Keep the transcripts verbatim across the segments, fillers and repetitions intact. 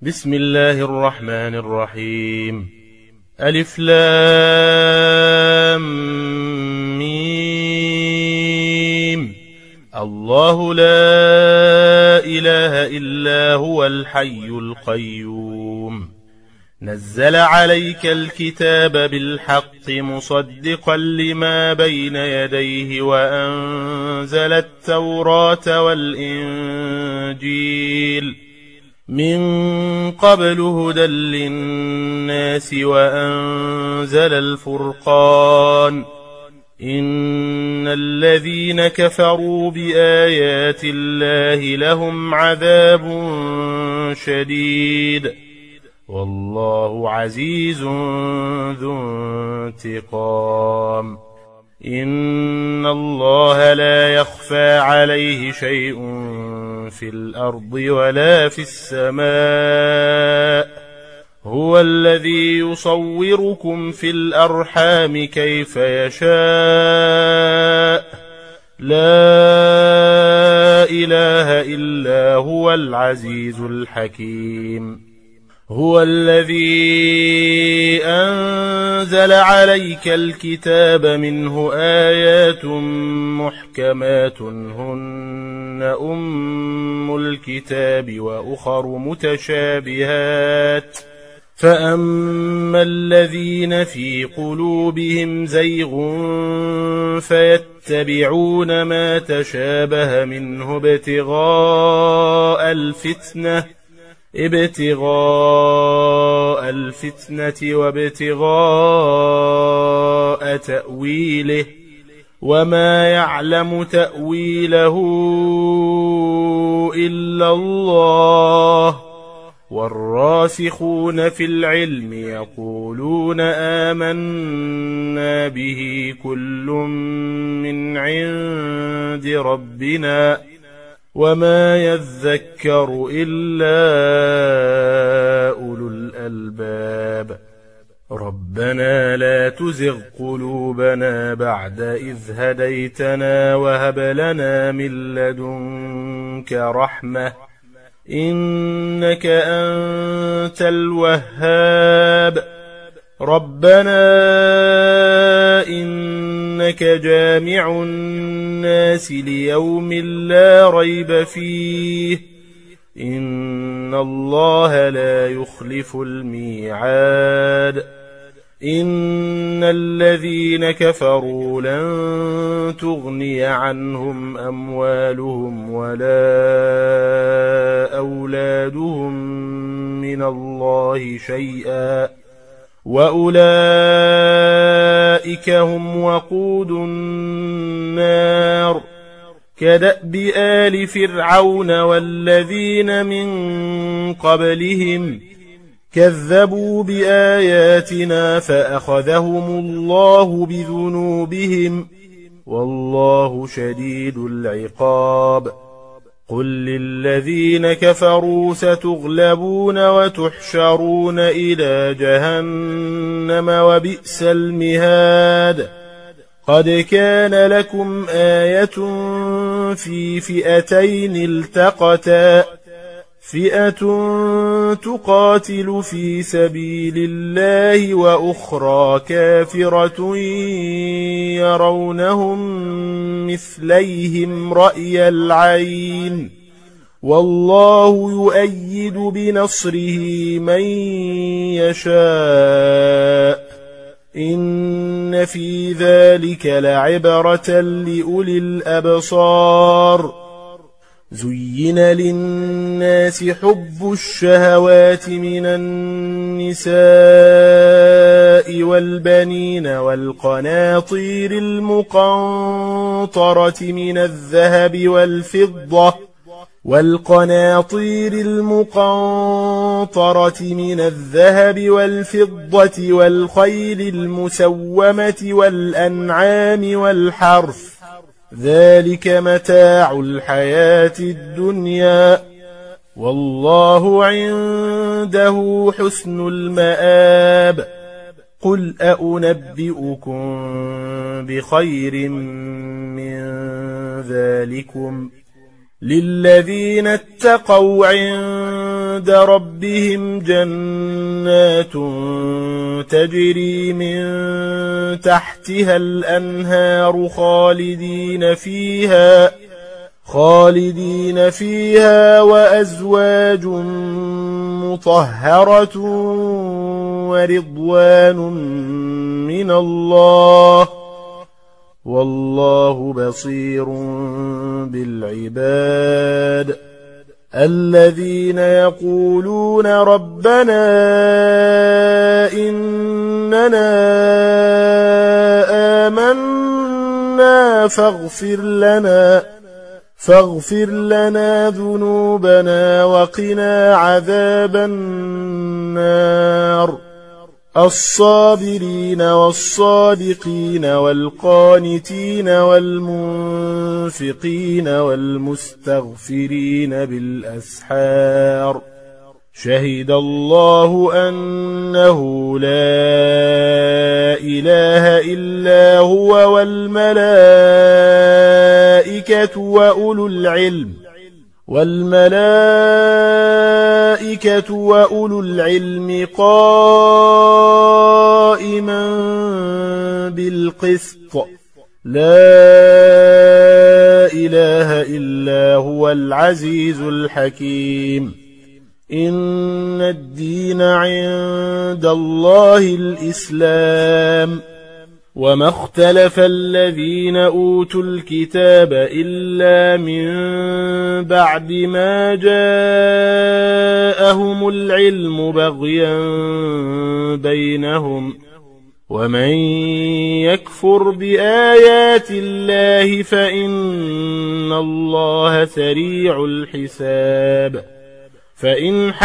بسم الله الرحمن الرحيم. ألف لام ميم. الله لا إله إلا هو الحي القيوم. نزل عليك الكتاب بالحق مصدقا لما بين يديه وأنزل التوراة والإنجيل من قبل هدى للناس وأنزل الفرقان. إن الذين كفروا بآيات الله لهم عذاب شديد والله عزيز ذو انتقام. إن الله لا يخفى عليه شيء في الأرض ولا في السماء. هو الذي يصوركم في الأرحام كيف يشاء. لا إله إلا هو العزيز الحكيم. هو الذي أنزل عليك الكتاب منه آيات محكمات هن أم الكتاب وأخر متشابهات فأما الذين في قلوبهم زيغ فيتبعون ما تشابه منه ابتغاء الفتنة ابتغاء الفتنة وابتغاء تأويله وما يعلم تأويله إلا الله. والراسخون في العلم يقولون آمنا به كل من عند ربنا وما يذكر إلا أولو الألباب. ربنا لا تزغ قلوبنا بعد إذ هديتنا وهب لنا من لدنك رحمة إنك أنت الوهاب. ربنا إنك جامع الناس ليوم لا ريب فيه إن الله لا يخلف الميعاد. إن الذين كفروا لن تغني عنهم أموالهم ولا أولادهم من الله شيئا وأولئك هم وقود النار. كدأب آل فرعون والذين من قبلهم كذبوا بآياتنا فأخذهم الله بذنوبهم والله شديد العقاب. قل للذين كفروا ستغلبون وتحشرون إلى جهنم وبئس المهاد. قد كان لكم آية في فئتين التقتا فئة تقاتل في سبيل الله وأخرى كافرة يرونهم مثليهم رأي العين والله يؤيد بنصره من يشاء. إن في ذلك لعبرة لأولي الأبصار. زين للناس حب الشهوات من النساء والبنين والقناطير المقنطرة من الذهب والفضة والقناطير المقنطرة من الذهب والفضة والخيل المسومة والأنعام والحرث ذلك متاع الحياة الدنيا والله عنده حسن المآب. قل أأنبئكم بخير من ذلكم للذين اتقوا عند ربهم جنات تجري من تحتها الأنهار خالدين فيها خالدين فيها وأزواج مطهرة ورضوان من الله والله بصير بالعباد الذين يقولون ربنا إننا آمنا فاغفر لنا فاغفر لنا ذنوبنا وقنا عذاب النار الصابرين والصادقين والقانتين والمنفقين والمستغفرين بالأسحار شهد الله أنه لا إله إلا هو والملائكة وأولو العلم والملائكة وأولو العلم قائما بالقسط لا إله إلا هو العزيز الحكيم إن الدين عند الله الإسلام وما اختلف الذين أوتوا الكتاب إلا من بعد ما جاءهم العلم بغيا بينهم ومن يكفر بآيات الله فإن الله سريع الحساب فإن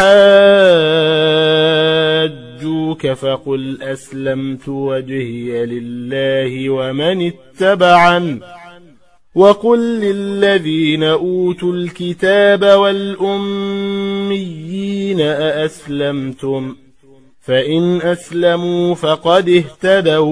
حاجوك فقل أسلمت وجهي لله ومن اتبعن وقل للذين أوتوا الكتاب والأميين أأسلمتم فإن أسلموا فقد اهتدوا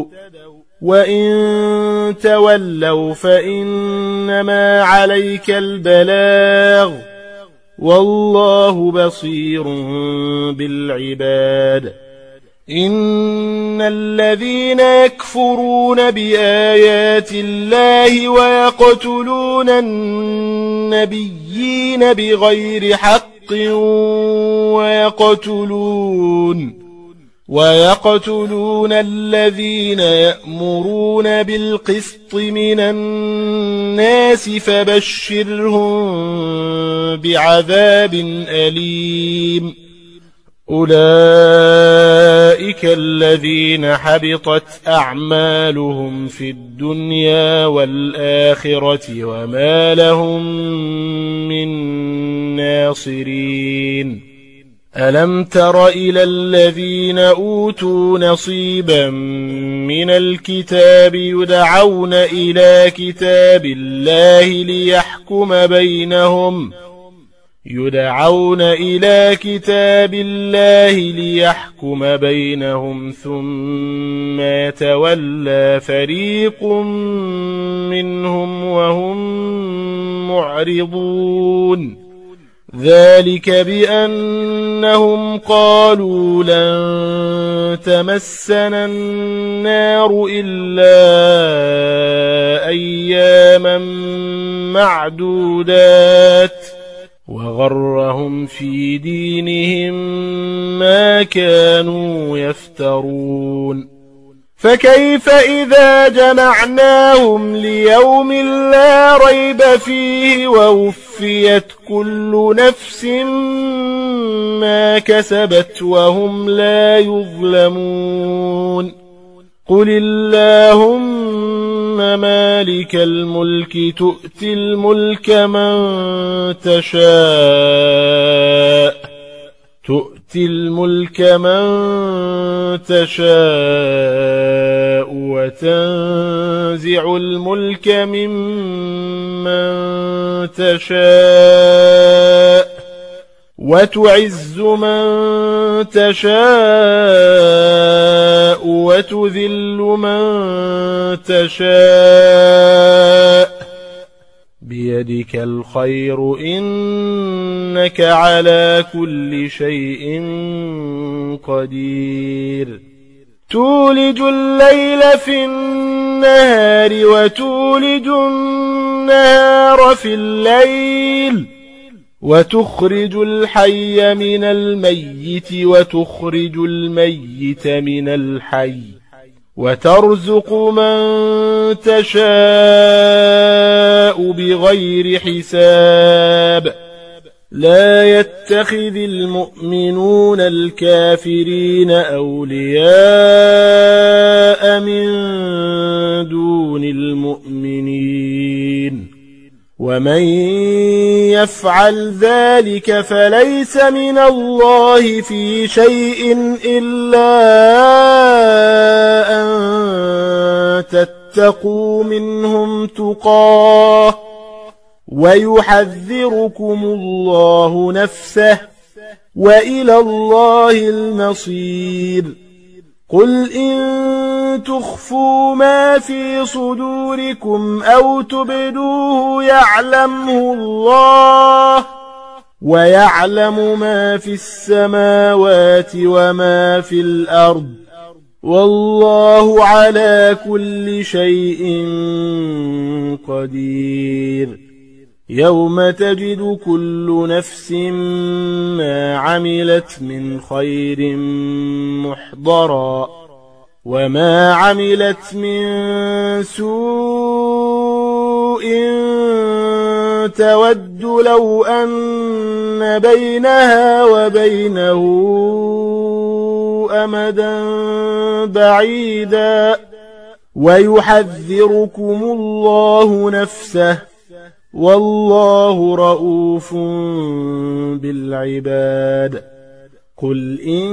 وإن تولوا فإنما عليك البلاغ والله بصير بالعباد إن الذين يكفرون بآيات الله ويقتلون النبيين بغير حق ويقتلون ويقتلون الذين يأمرون بالقسط من الناس فبشرهم بعذاب أليم أولئك الذين حبطت أعمالهم في الدنيا والآخرة وما لهم من ناصرين ألم تر إلى الذين أوتوا نصيبا من الكتاب يدعون إلى كتاب الله ليحكم بينهم يدعون إلى كتاب الله ليحكم بينهم ثم يتولى فريق منهم وهم معرضون ذلك بأنهم قالوا لن تمسنا النار إلا أياما معدودات وغرهم في دينهم ما كانوا يفترون فكيف إذا جمعناهم ليوم لا ريب فيه ووفيت كل نفس ما كسبت وهم لا يظلمون قل اللهم مالك الملك تؤتي الملك من تشاء تؤتي الملك من تشاء وتنزع الملك ممن تشاء وتعز من تشاء وتذل من تشاء بيدك الخير إنك على كل شيء قدير تولج الليل في النهار وتولج النهار في الليل وتخرج الحي من الميت وتخرج الميت من الحي وترزق من تشاء بغير حساب لا يتخذ المؤمنون الكافرين أولياء من دون المؤمنين ومن يفعل ذلك فليس من الله في شيء إلا أن تتقوا منهم تقاه ويحذركم الله نفسه وإلى الله المصير قل إن تخفوا ما في صدوركم أو تبدوه يعلمه الله ويعلم ما في السماوات وما في الأرض والله على كل شيء قدير يوم تجد كل نفس ما عملت من خير محضرا وما عملت من سوء تود لو أن بينها وبينه أمدا بعيدا ويحذركم الله نفسه والله رؤوف بالعباد قل إن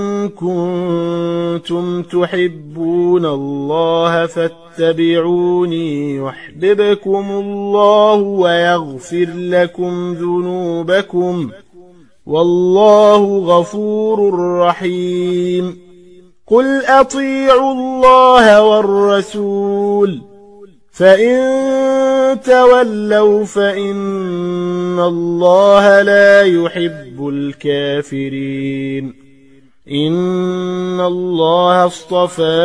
كنتم تحبون الله فاتبعوني يحببكم الله ويغفر لكم ذنوبكم والله غفور رحيم قل أطيعوا الله والرسول فإن تولوا فإن الله لا يحب الكافرين إن الله اصطفى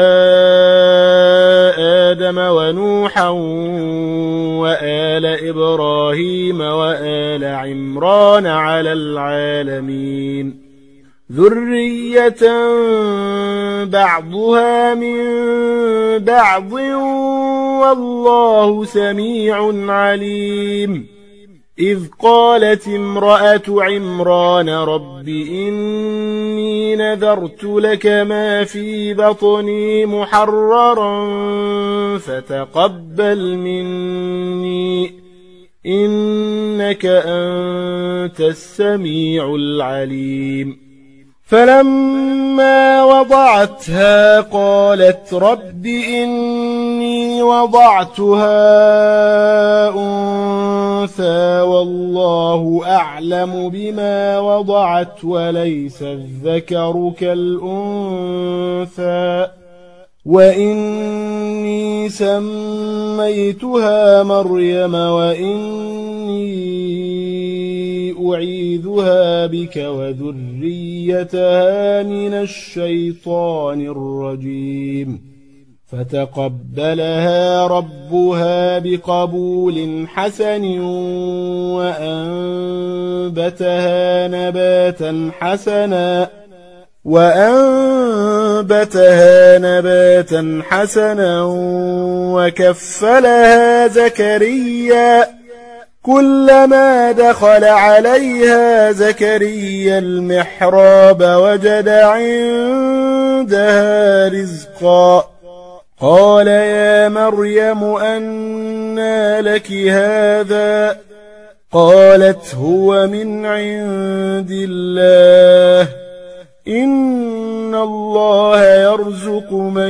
آدم ونوحا وآل إبراهيم وآل عمران على العالمين ذرية بعضها من بعض والله سميع عليم إذ قالت امرأة عمران رب إني نذرت لك ما في بطني محررا فتقبل مني إنك أنت السميع العليم فلما وضعتها قالت رب إني وضعتها أنثى والله أعلم بما وضعت وليس الذكر كالأنثى وإني سميتها مريم وإني أعيذها بك وذريتها من الشيطان الرجيم فتقبلها ربها بقبول حسن وأنبتها نباتا حسنا وأنبتها نباتا حسنا وكفلها زكريا كلما دخل عليها زكريا المحراب وجد عندها رزقا قال يا مريم أنى لك هذا قالت هو من عند الله إن الله يرزق من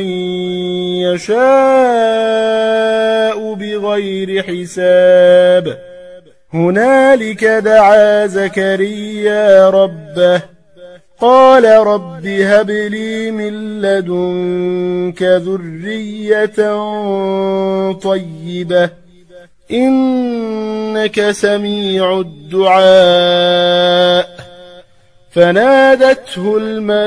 يشاء بغير حساب هنالك دعا زكريا ربه قال رب هب لي من لدنك ذرية طيبة إنك سميع الدعاء. فنادته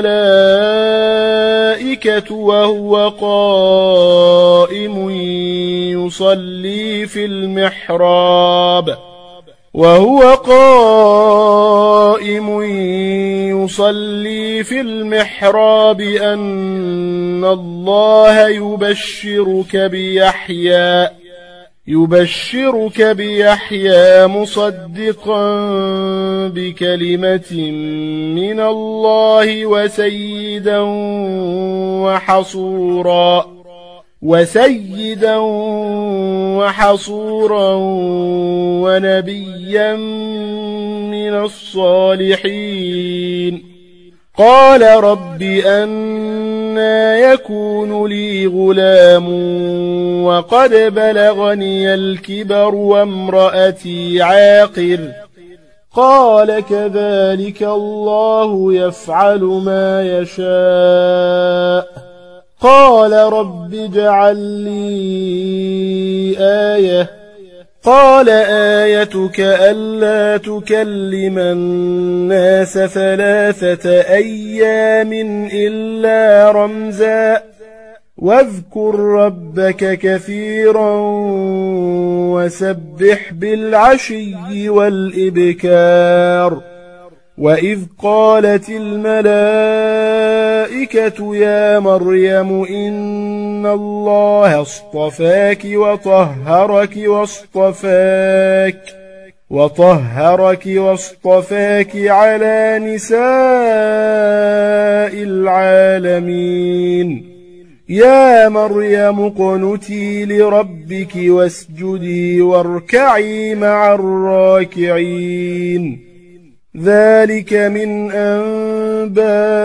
الملائكة وهو قائم يصلي في المحراب وهو قائم يصلي في المحراب أن الله يبشرك بيحيى يبشرك بيحيى مصدقا بكلمة من الله وسيدا وحصورا وسيدا وحصورا ونبيا من الصالحين. قال رب أنى يكون لي غلام وقد بلغني الكبر وامرأتي عاقر. قال كذلك الله يفعل ما يشاء. قال رب اجعل لي آية. قال آيتك ألا تكلم الناس ثلاثة أيام إلا رمزا واذكر ربك كثيرا وسبح بالعشي والإبكار. وإذ قالت الملائكة يا مريم إن الله اصطفاك وطهرك واصطفاك وطهرك واصطفاك على نساء العالمين. يا مريم اقنتي لربك واسجدي واركعي مع الراكعين. ذلك من أنباء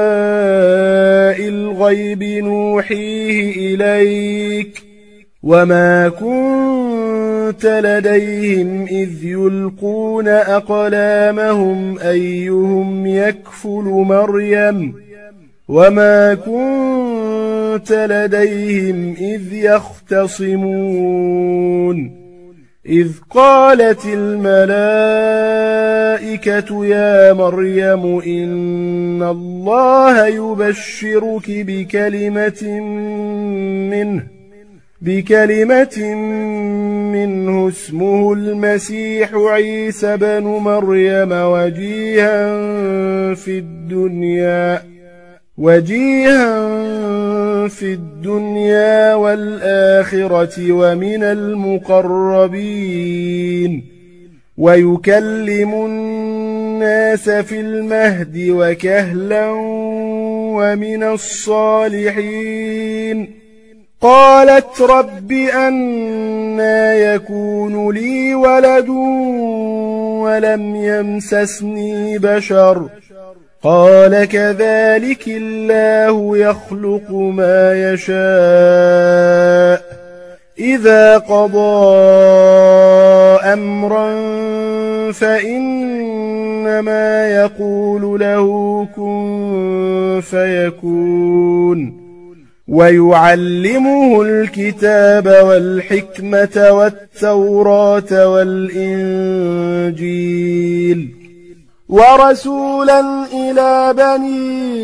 الغيب نوحيه إليك وما كنت لديهم إذ يلقون أقلامهم أيهم يكفل مريم وما كنت لديهم إذ يختصمون. إذ قالت الملائكة يا مريم إن الله يبشرك بكلمة منه بكلمة منه اسمه المسيح عيسى بن مريم وجيها في الدنيا وجيها في الدنيا والآخرة ومن المقربين ويكلم الناس في المهد وكهلا ومن الصالحين. قالت رب أنى يكون لي ولد ولم يمسسني بشر. قال كذلك الله يخلق ما يشاء إذا قضى أمرا فإنما يقول له كن فيكون. ويعلمه الكتاب والحكمة والتوراة والإنجيل ورسولا إلى بني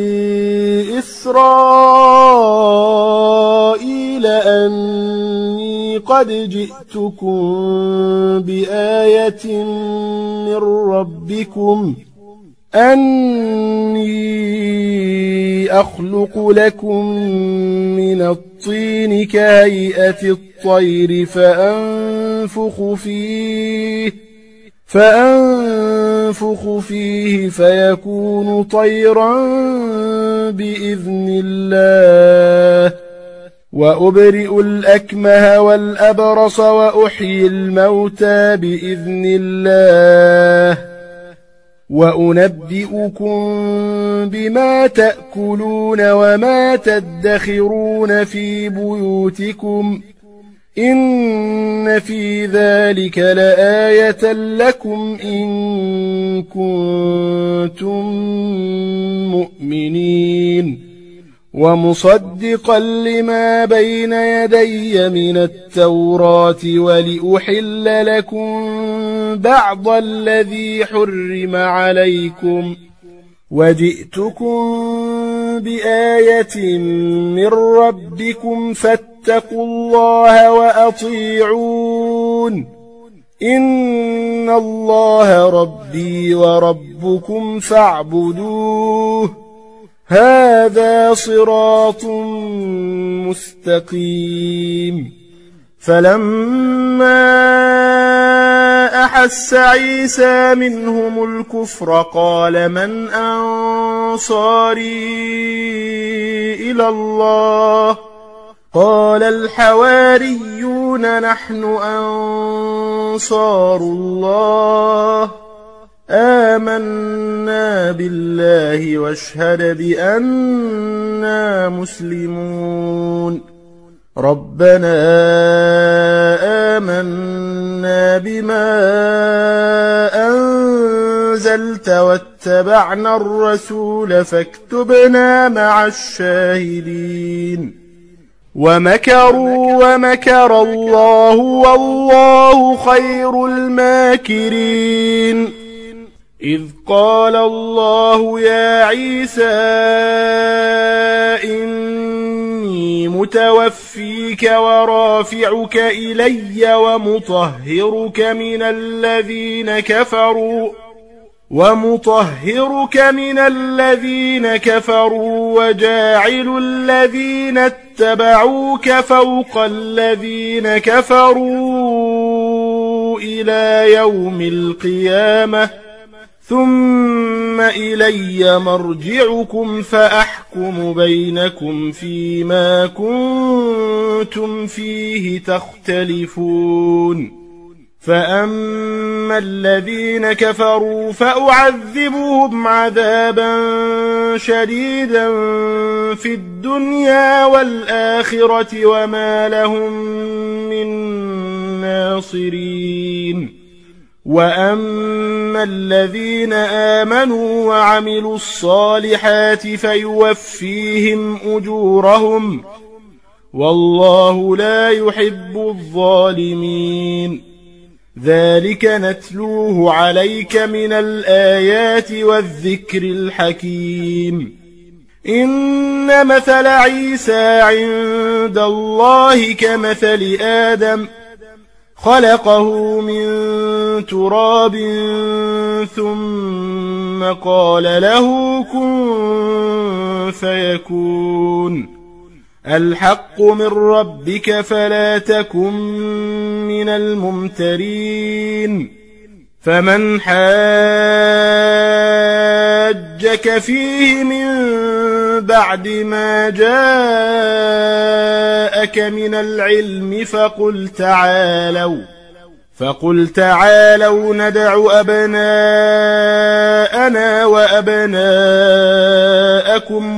إسرائيل أني قد جئتكم بآية من ربكم أني أخلق لكم من الطين كهيئة الطير فأنفخ فيه فأنفخ فيه فيكون طيرا بإذن الله وأبرئ الأكمه والأبرص وأحيي الموتى بإذن الله وأنبئكم بما تأكلون وما تدخرون في بيوتكم إن في ذلك لآية لكم إن كنتم مؤمنين. ومصدقا لما بين يدي من التوراة ولأحل لكم بعض الذي حرم عليكم وجئتكم بآية من ربكم فاتقوا الله وأطيعون إن الله ربي وربكم فاعبدوه هذا صراط مستقيم. فلما أحس عيسى منهم الكفر قال من أنصاري إلى الله قال الحواريون نحن أنصار الله آمنا بالله واشهد بأننا مسلمون. ربنا آمنا بما أنزلت واتبعنا الرسول فاكتبنا مع الشاهدين. ومكروا ومكر الله والله خير الماكرين. إذ قال الله يا عيسى إني متوفيك ورافعك إلي ومطهرك من الذين كفروا ومطهرك من الذين كفروا وجاعل الذين اتبعوك فوق الذين كفروا إلى يوم القيامة ثم إلي مرجعكم فأحكم بينكم فيما كنتم فيه تختلفون. فأما الذين كفروا فأعذبهم عذابا شديدا في الدنيا والآخرة وما لهم من ناصرين. وأما الذين آمنوا وعملوا الصالحات فيوفيهم أجورهم والله لا يحب الظالمين. ذلك نتلوه عليك من الآيات والذكر الحكيم. إن مثل عيسى عند الله كمثل آدم خلقه من تراب ثم قال له كن فيكون. الحق من ربك فلا تكن من الممترين. فمن حاجك فيه من بعد ما جاءك من العلم فقل تعالوا فقل تعالوا ندع أبناءنا وأبناءكم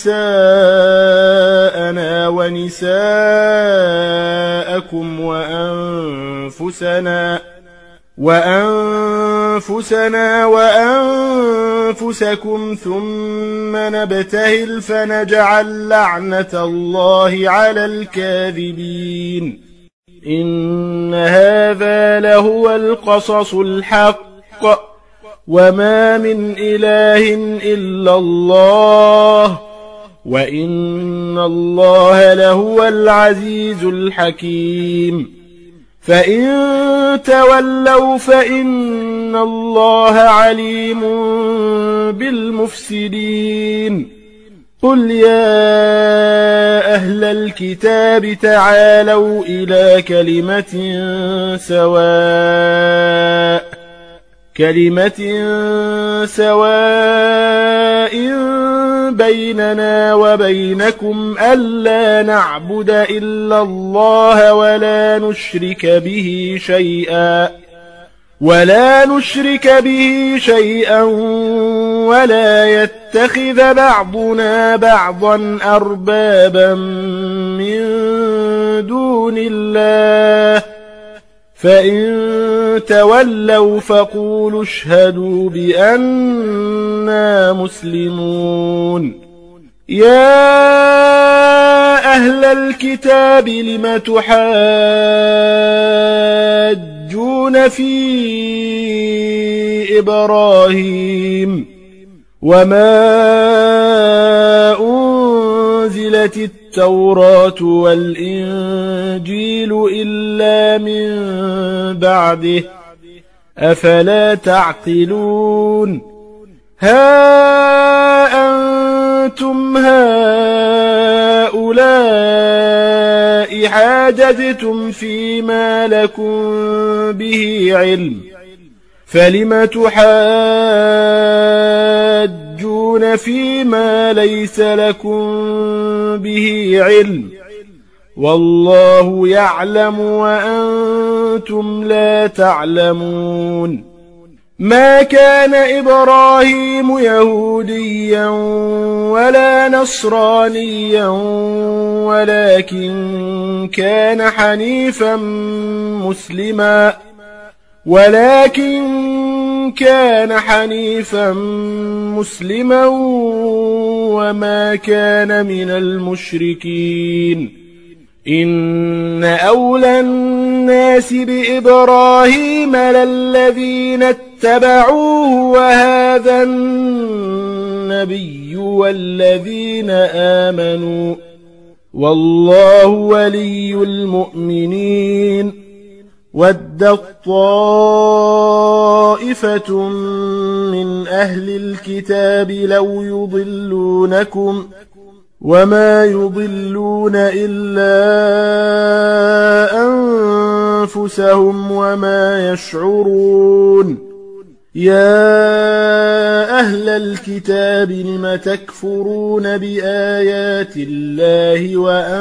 ونساءنا ونساءكم وأنفسنا وأنفسنا وأنفسكم ثم نبتهل فنجعل لعنة الله على الكاذبين. إن هذا لهو القصص الحق وما من إله إلا الله وإن الله لهو العزيز الحكيم. فإن تولوا فإن الله عليم بالمفسدين. قل يا أهل الكتاب تعالوا إلى كلمة سواء كلمة سواء بيننا وبينكم ألا نعبد إلا الله ولا نشرك به شيئا ولا نشرك به شيئا ولا يتخذ بعضنا بعضا أربابا من دون الله. فإن تولوا فقولوا اشهدوا بأننا مسلمون. يا أهل الكتاب لم تحاجون في إبراهيم وما أنزلت التوراة والإنجيل إلا من بعده أفلا تعقلون ها أنتم هؤلاء حاججتم فيما لكم به علم فلم تحاجون فيما ليس لكم به علم والله يعلم وأنتم لا تعلمون ما كان إبراهيم يهوديا ولا نصرانيا ولكن كان حنيفا مسلما ولكن كان حنيفا مسلما وما كان من المشركين إن أولى الناس بإبراهيم للذين اتبعوه وهذا النبي والذين آمنوا والله ولي المؤمنين ودت طائفة من أهل الكتاب لو يضلونكم وما يضلون إلا أنفسهم وما يشعرون يا أهل الكتاب لم تكفرون بآيات الله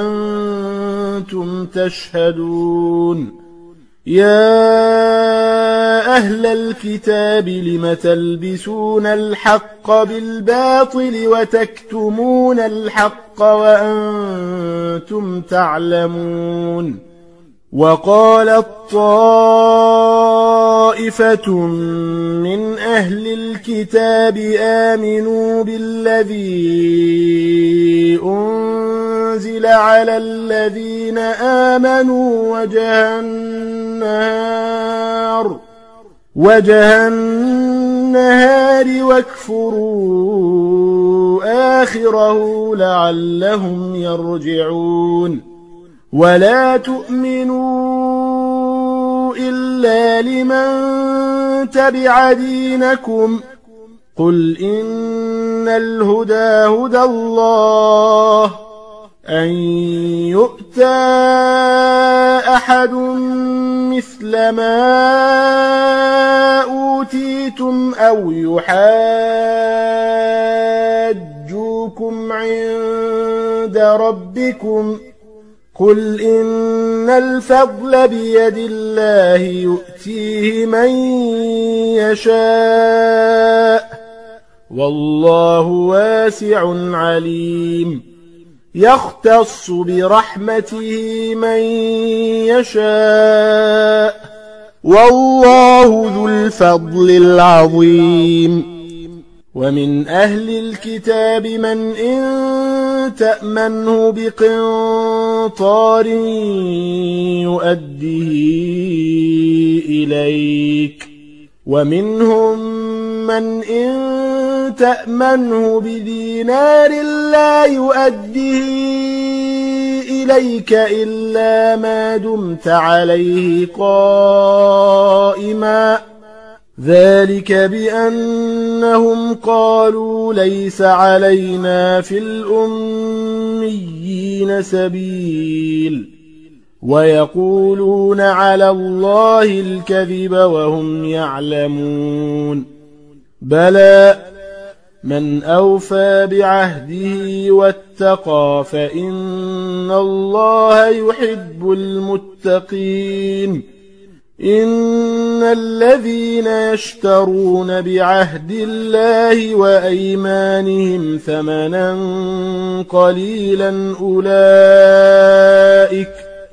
وأنتم تشهدون يا أهل الكتاب لم تلبسون الحق بالباطل وتكتمون الحق وأنتم تعلمون وقالت طائفة من أهل الكتاب آمنوا بالذي أنزل على الذين آمنوا وجه النهار وجه النهار واكفروا آخره لعلهم يرجعون ولا تؤمنوا إلا لمن تبع دينكم قل إن الهدى هدى الله أن يؤتى أحد مثل ما أوتيتم أو يحاجوكم عند ربكم قل إن الفضل بيد الله يؤتيه من يشاء والله واسع عليم يختص برحمته من يشاء والله ذو الفضل العظيم ومن أهل الكتاب من إن تأمنه بقنطار يؤديه إليك ومنهم من إن تأمنه بدينار لا يؤديه إليك إلا ما دمت عليه قائما ذلك بأنهم قالوا ليس علينا في الأميين سبيل ويقولون على الله الكذب وهم يعلمون بلى من أوفى بعهده واتقى فإن الله يحب المتقين إن الذين يشترون بعهد الله وأيمانهم ثمنا قليلا أولئك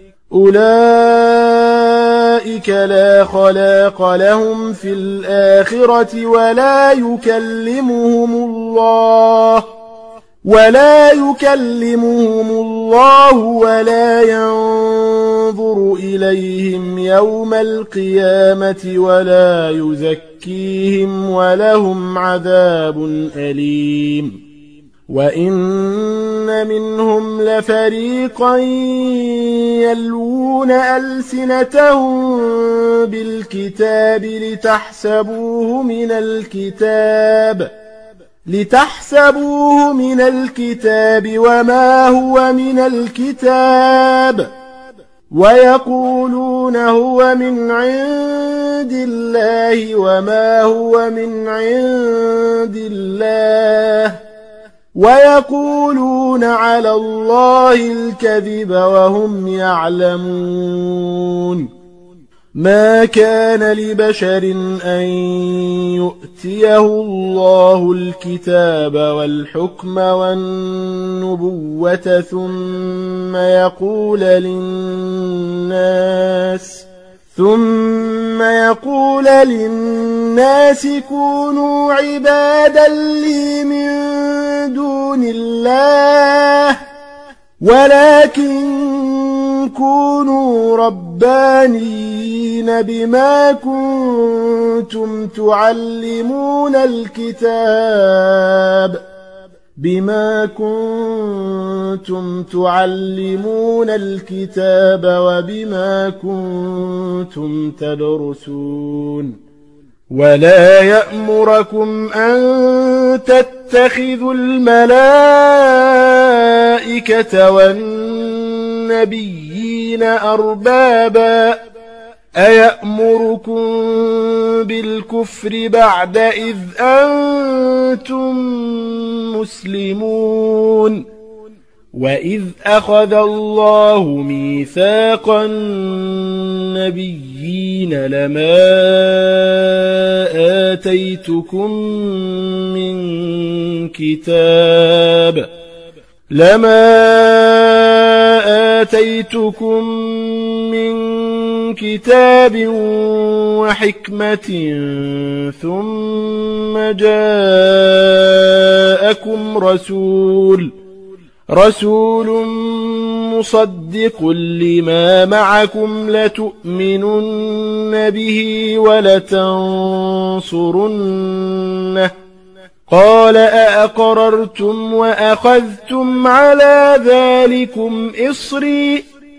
أولئك لا خلاق لهم في الآخرة ولا يكلمهم الله ولا يكلمهم الله ولا ينظر إليهم يوم القيامة ولا يزكيهم ولهم عذاب أليم وإن منهم لفريقا يلوون ألسنتهم بالكتاب لتحسبوه من الكتاب لتحسبوه من الكتاب وما هو من الكتاب ويقولون هو من عند الله وما هو من عند الله ويقولون على الله الكذب وهم يعلمون ما كان لبشر أن يؤتيه الله الكتاب والحكم والنبوة ثم يقول للناس ثم يقول للناس كونوا عبادا لي من دون الله ولكن كونوا ربانيين بما كنتم تعلمون الكتاب بما كنتم تعلمون الكتاب وبما كنتم تدرسون ولا يأمركم أن تتخذوا الملائكة والنبيين أربابا أيأمركم بالكفر بعد إذ أنتم مسلمون وإذ أخذ الله ميثاق النبيين لما آتيتكم من كتاب لما آتيتكم من كتاب وحكمة ثم جاءكم رسول رسول مصدق لما معكم لتؤمنن به ولتنصرنه قال أأقررتم وأخذتم على ذلكم إصري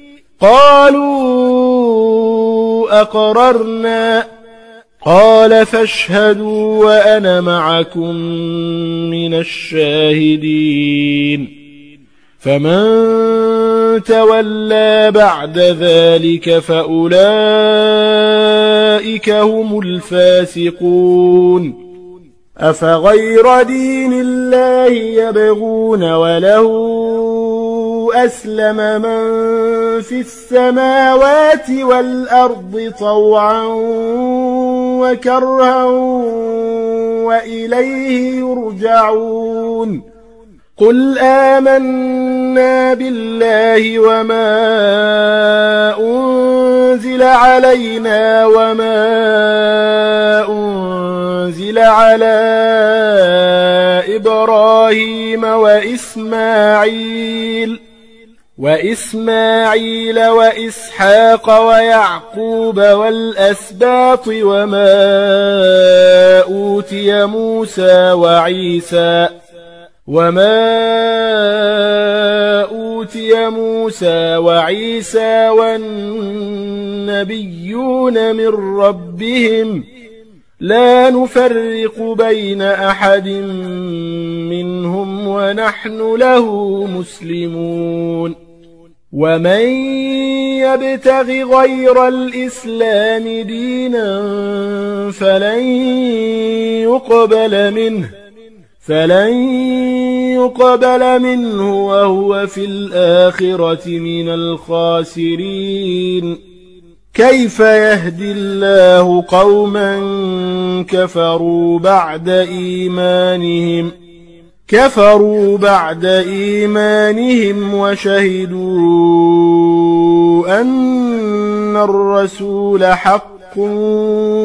قالوا أقررنا قال فاشهدوا وأنا معكم من الشاهدين فمن تولى بعد ذلك فأولئك هم الفاسقون أفغير دين الله يبغون وله أسلم من في السماوات والأرض طوعا وكرها وإليه يرجعون قل آمنا بالله وما أنزل علينا وما أنزل على إبراهيم وإسماعيل وإسماعيل وإسحاق ويعقوب والأسباط وما أوتي موسى وعيسى وما أوتي موسى وعيسى والنبيون من ربهم لا نفرق بين أحد منهم ونحن له مسلمون ومن يبتغ غير الإسلام دينا فلن يقبل منه فلن يقبل منه وهو في الآخرة من الخاسرين كيف يهدي الله قوما كفروا بعد إيمانهم كفروا بعد إيمانهم وشهدوا أن الرسول حق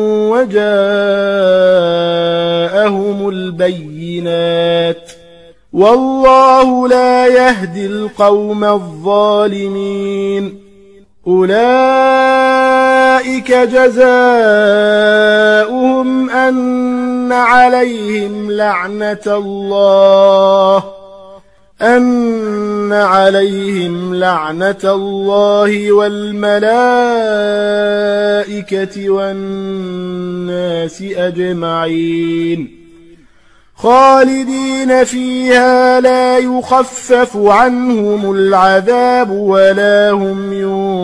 وجاءهم البينات والله لا يهدي القوم الظالمين. أولئك جزاؤهم أن عليهم لعنة الله أن عليهم لعنة الله والملائكة والناس أجمعين خالدين فيها لا يخفف عنهم العذاب ولا هم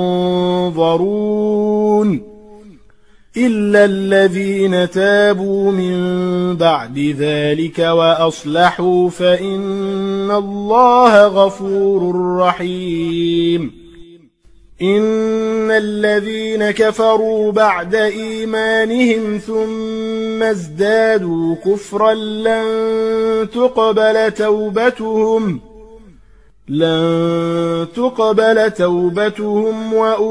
ينظرون إلا الذين تابوا من بعد ذلك وأصلحوا فإن الله غفور رحيم. إن الذين كفروا بعد إيمانهم ثم ازدادوا كفرا لن تقبل توبتهم لن تقبل توبتهم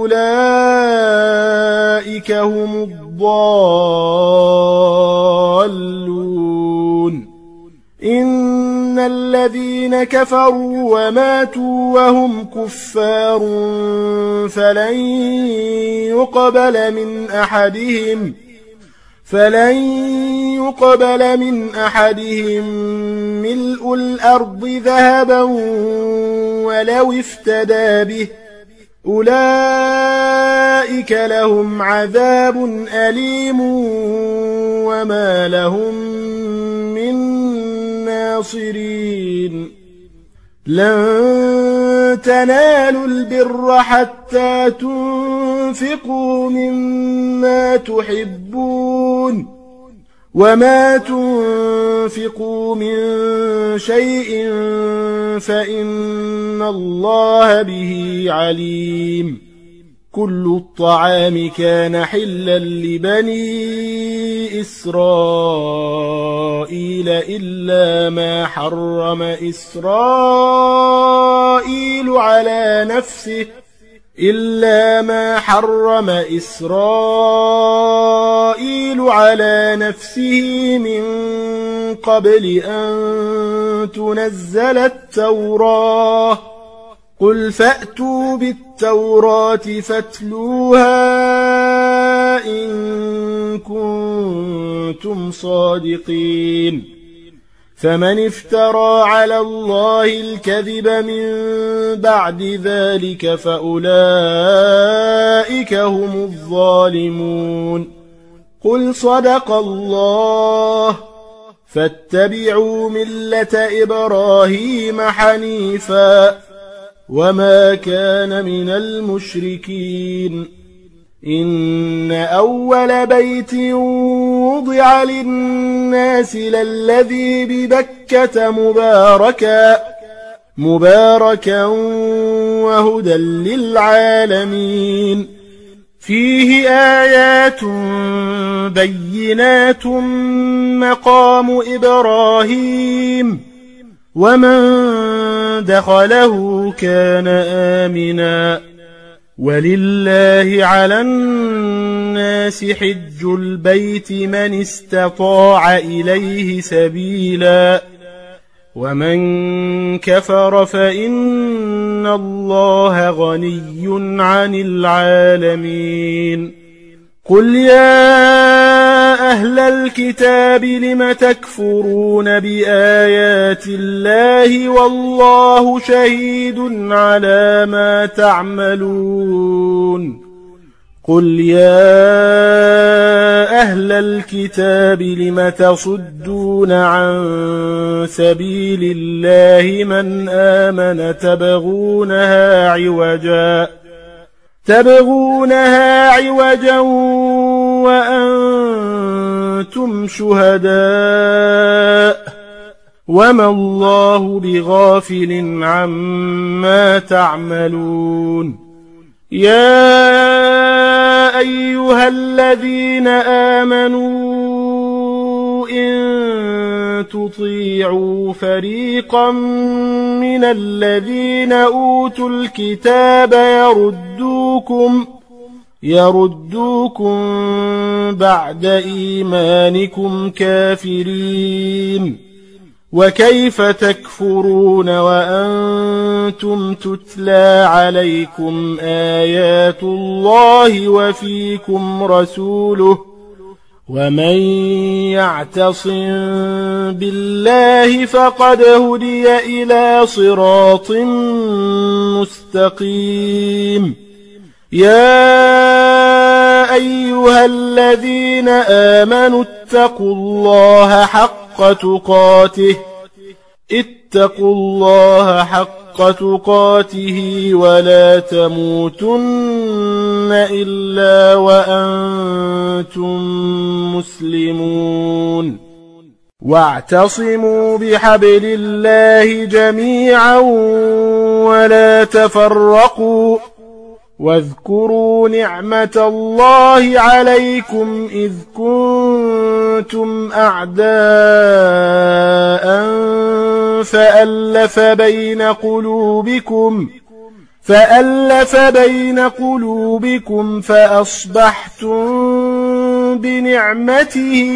وأولئك هم الضالون. إن الذين كفروا وماتوا وهم كفار فلن يقبل من أحدهم فلن يقبل من أحدهم ملء الأرض ذهبا ولو افتدى به أولئك لهم عذاب أليم وما لهم من ناصرين. لن تنالوا البر حتى تنفقوا مما تحبون وما تنفقوا من شيء فإن الله به عليم. كل الطعام كان حلا لبني إسرائيل إلا ما حرم إسرائيل على نفسه إلا ما حرم إسرائيل على نفسه من قبل أن تنزل التوراة قل فأتوا بالتوراة فاتلوها إن كنتم صادقين. فمن افترى على الله الكذب من بعد ذلك فأولئك هم الظالمون. قل صدق الله فاتبعوا ملة إبراهيم حنيفا وما كان من المشركين. إن أول بيت وضع للناس للذي ببكة مباركا مباركا وهدى للعالمين فيه آيات بينات مقام إبراهيم ومن دخله كان آمنا ولله على الناس حج البيت من استطاع إليه سبيلا ومن كفر فإن الله غني عن العالمين. قل يا أهل الكتاب لم تكفرون بآيات الله والله شهيد على ما تعملون. قل يا أهل الكتاب لم تصدون عن سبيل الله من آمن تبغونها عوجا تبغونها عوجا وأنتم شهداء وما الله بغافل عما تعملون. يا أيها الذين آمنوا إن تطيعوا فريقا من الذين أوتوا الكتاب يردوكم يردوكم بعد إيمانكم كافرين وكيف تكفرون وأنتم تتلى عليكم آيات الله وفيكم رسوله ومن يعتصم بالله فقد هدي إلى صراط مستقيم. يا أيها الذين آمنوا اتقوا الله حق تقاته اتقوا الله حق تقاته ولا تموتن إلا وأنتم مسلمون. واعتصموا بحبل الله جميعا ولا تفرقوا واذكروا نعمة الله عليكم إذ كنتم أعداء فألف بين قلوبكم فألف بين قلوبكم فأصبحتم بنعمته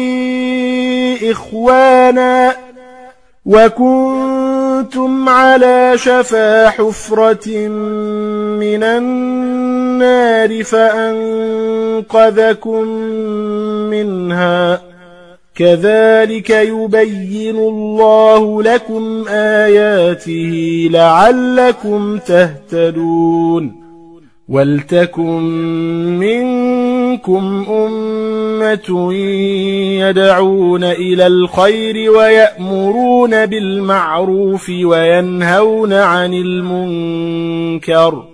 إخوانا وكنتم على شفا حفرة من النار فأنقذكم منها كذلك يبين الله لكم آياته لعلكم تهتدون. ولتكن منكم أمة يدعون إلى الخير ويأمرون بالمعروف وينهون عن المنكر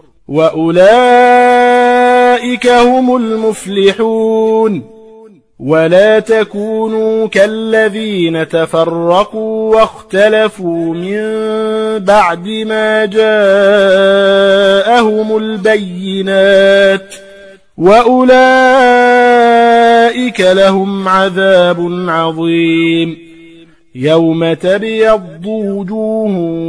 وأولئك هم المفلحون. ولا تكونوا كالذين تفرقوا واختلفوا من بعد ما جاءهم البينات وأولئك لهم عذاب عظيم. يوم تبيض وجوه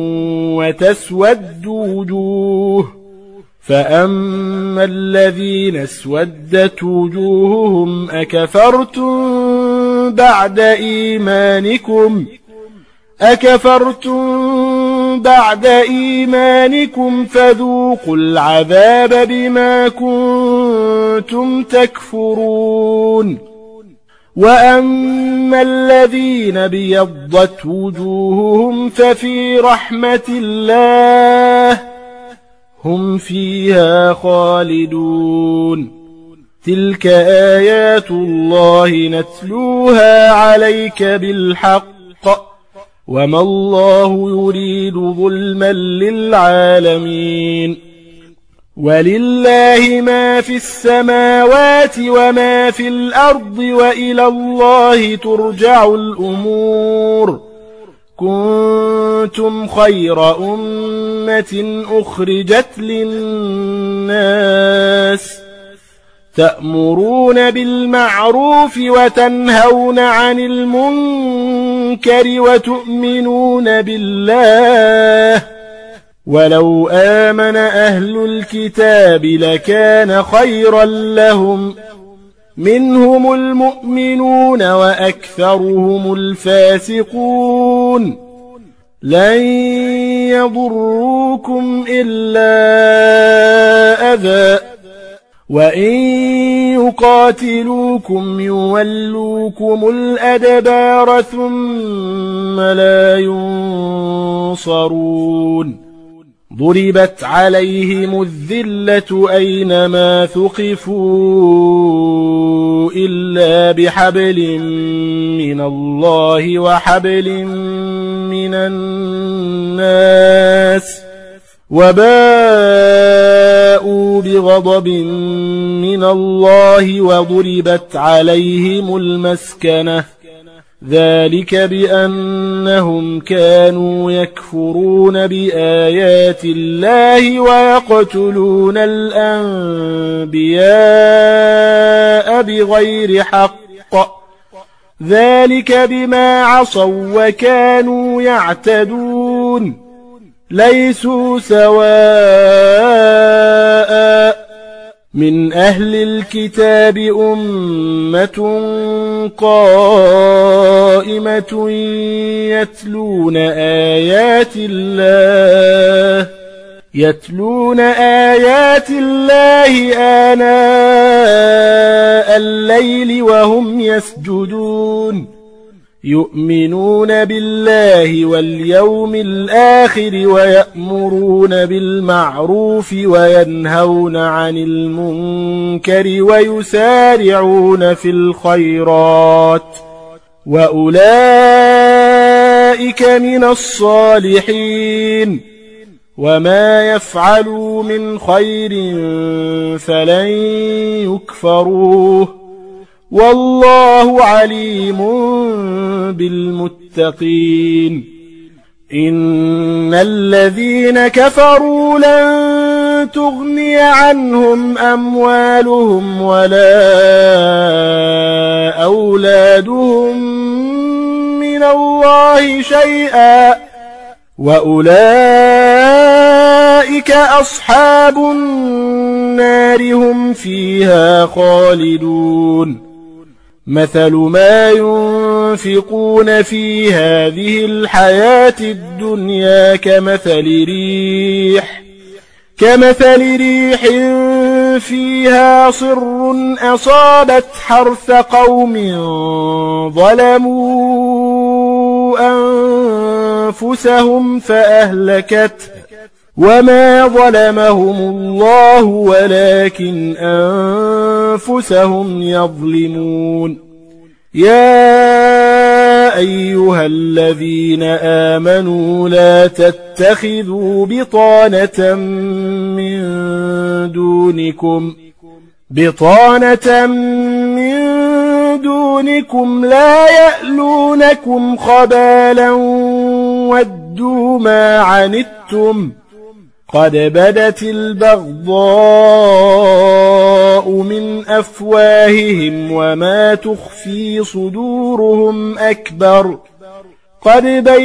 وتسود وجوه فأما الذين اسودت وجوههم أكفرتم بعد إيمانكم أكفرتم بعد إيمانكم فذوقوا العذاب بما كنتم تكفرون. وأما الذين بيضت وجوههم ففي رحمة الله هم فيها خالدون. تلك آيات الله نتلوها عليك بالحق وما الله يريد ظلما للعالمين. ولله ما في السماوات وما في الأرض وإلى الله ترجع الأمور. كنتم خير أمة أخرجت للناس تأمرون بالمعروف وتنهون عن المنكر وتؤمنون بالله. ولو آمن أهل الكتاب لكان خيرا لهم منهم المؤمنون وأكثرهم الفاسقون. لن يضروكم إلا أذى وإن يقاتلوكم يولوكم الأدبار ثم لا ينصرون. ضربت عليهم الذلة أينما ثقفوا إلا بحبل من الله وحبل من الناس وباءوا بغضب من الله وضربت عليهم المسكنة ذلك بأنهم كانوا يكفرون بآيات الله ويقتلون الأنبياء بغير حق ذلك بما عصوا وكانوا يعتدون. ليسوا سواء من أهل الكتاب أمة قائمة يتلون آيات الله يتلون آيات الله آناء الليل وهم يسجدون يؤمنون بالله واليوم الآخر ويأمرون بالمعروف وينهون عن المنكر ويسارعون في الخيرات وأولئك من الصالحين وما يفعلوا من خير فلن يكفروه والله عليم بالمتقين إن الذين كفروا لن تغني عنهم أموالهم ولا أولادهم من الله شيئا وأولئك أصحاب النار هم فيها خالدون مثل ما ينفقون في هذه الحياة الدنيا كمثل ريح كمثل ريح فيها صر أصابت حرث قوم ظلموا أنفسهم فأهلكته وما ظلمهم الله ولكن أنفسهم يظلمون يا أيها الذين آمنوا لا تتخذوا بطانة من دونكم بطانة من دونكم لا يألونكم خبالا ودوا ما عنتم قد بدت البغضاء من أفواههم وما تخفي صدورهم أكبر قد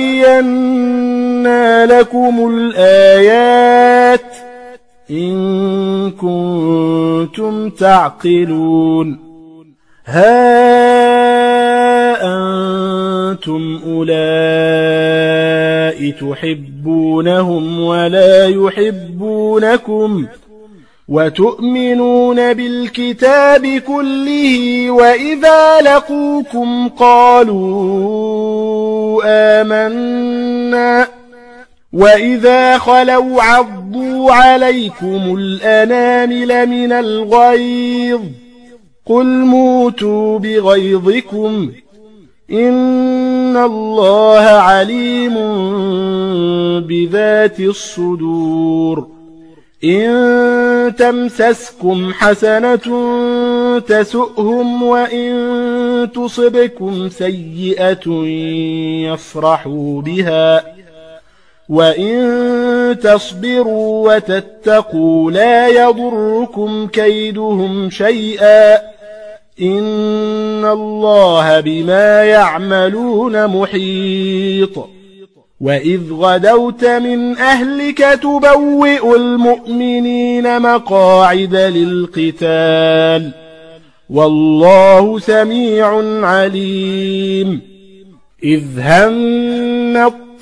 بينا لكم الآيات إن كنتم تعقلون ها أنتم أولئك تحبونهم ولا يحبونكم وتؤمنون بالكتاب كله وإذا لقوكم قالوا آمنا وإذا خلوا عضوا عليكم الأنامل من الغيظ قل موتوا بغيظكم إن الله عليم بذات الصدور إن تمسسكم حسنة تسؤهم وإن تصبكم سيئة يفرحوا بها وإن تصبروا وتتقوا لا يضركم كيدهم شيئا إن الله بما يعملون محيط وإذ غدوت من أهلك تبوئ المؤمنين مقاعد للقتال والله سميع عليم إذ هم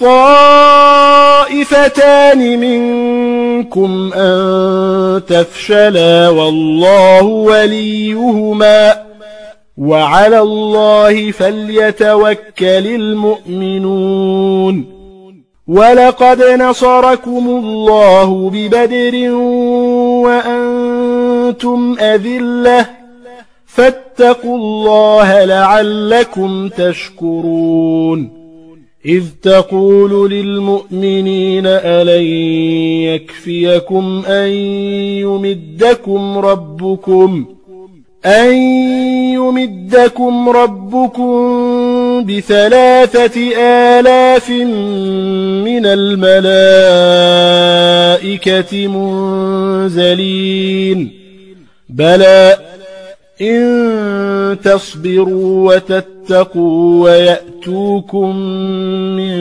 الطائفتان منكم أن تفشلا والله وليهما وعلى الله فليتوكل المؤمنون ولقد نصركم الله ببدر وأنتم أذلة فاتقوا الله لعلكم تشكرون إذ تقول للمؤمنين ألن يكفيكم أن يمدكم ربكم أن يمدكم ربكم بثلاثة آلاف من الملائكة منزلين بلى إن تصبروا وتتقوا ويأتوكم من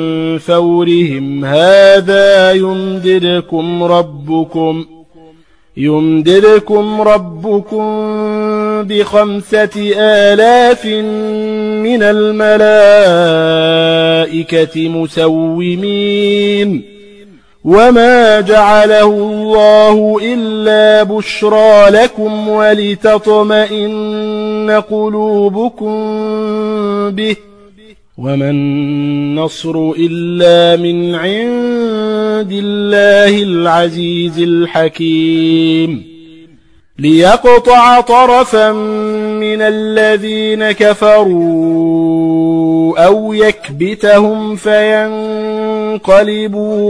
فورهم هذا يمددكم ربكم يمددكم ربكم بخمسة آلاف من الملائكة مسومين وما جعله الله إلا بشرى لكم ولتطمئن قلوبكم به وما النصر إلا من عند الله العزيز الحكيم ليقطع طرفا من الذين كفروا أو يكبتهم فينقلبوا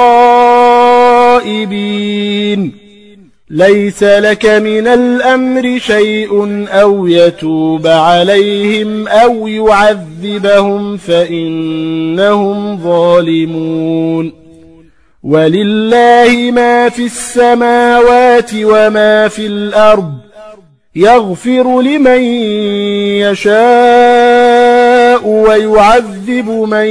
خائبين ليس لك من الأمر شيء أو يتوب عليهم أو يعذبهم فإنهم ظالمون ولله ما في السماوات وما في الأرض يغفر لمن يشاء ويعذب من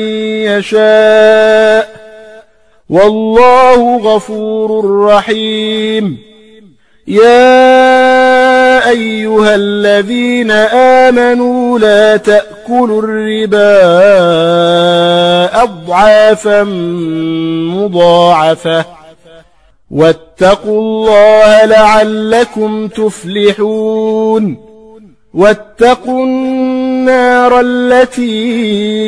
يشاء والله غفور رحيم يا أيها الذين آمنوا لا تأكلوا الربا أضعافا مضاعفة واتقوا الله لعلكم تفلحون واتقوا النار التي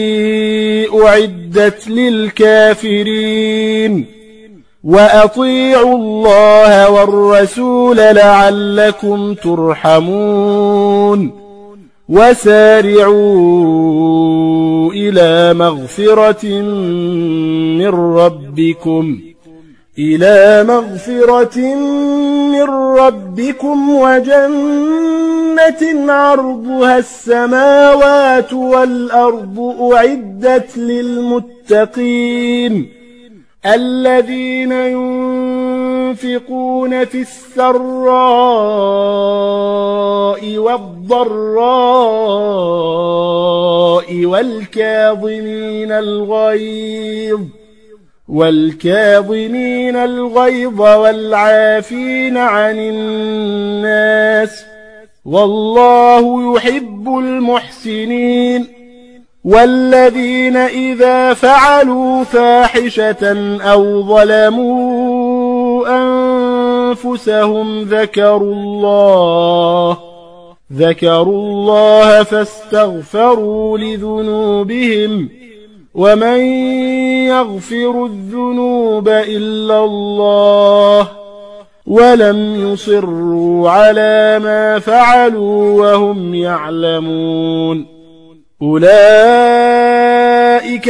أعدت للكافرين وأطيعوا الله والرسول لعلكم ترحمون وسارعوا إلى مغفرة من ربكم إلى مغفرة من ربكم وجنة عرضها السماوات والأرض أعدت للمتقين الذين ينفقون في السراء والضراء والكاظمين الغيظ والكاظمين الغيظ والعافين عن الناس والله يحب المحسنين والذين إذا فعلوا فاحشة أو ظلموا أنفسهم ذكروا الله ذكروا الله فاستغفروا لذنوبهم ومن يغفر الذنوب إلا الله ولم يصروا على ما فعلوا وهم يعلمون أولئك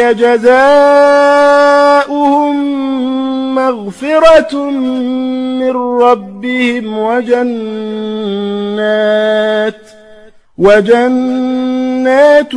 جزاؤهم مغفرة من ربهم وجنات وجنات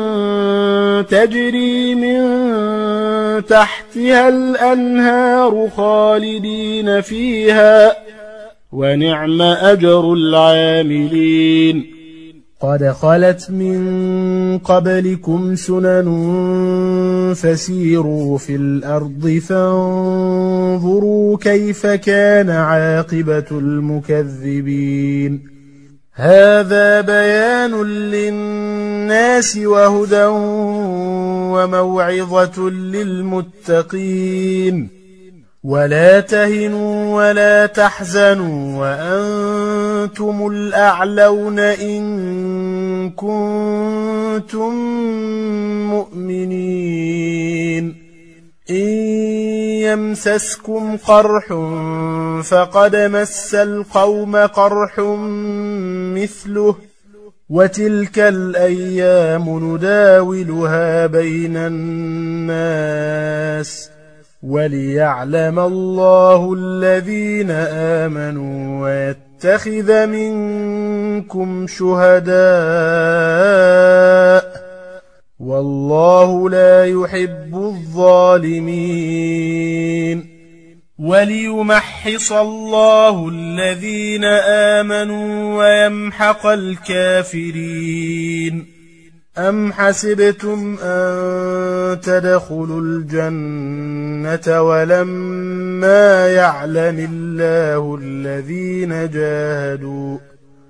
تجري من تحتها الأنهار خالدين فيها ونعم أجر العاملين قد خلت من قبلكم سنن فسيروا في الأرض فانظروا كيف كان عاقبة المكذبين هذا بيان للناس وهدى وموعظة للمتقين ولا تهنوا ولا تحزنوا وأنتم الأعلون إن كنتم مؤمنين إن يمسسكم قرح فقد مس القوم قرح مثله وتلك الأيام نداولها بين الناس وليعلم الله الذين آمنوا ويتخذ منكم شهداء والله لا يحب الظالمين وليمحص الله الذين آمنوا ويمحق الكافرين أم حسبتم أن تدخلوا الجنة ولما يعلم الله الذين جاهدوا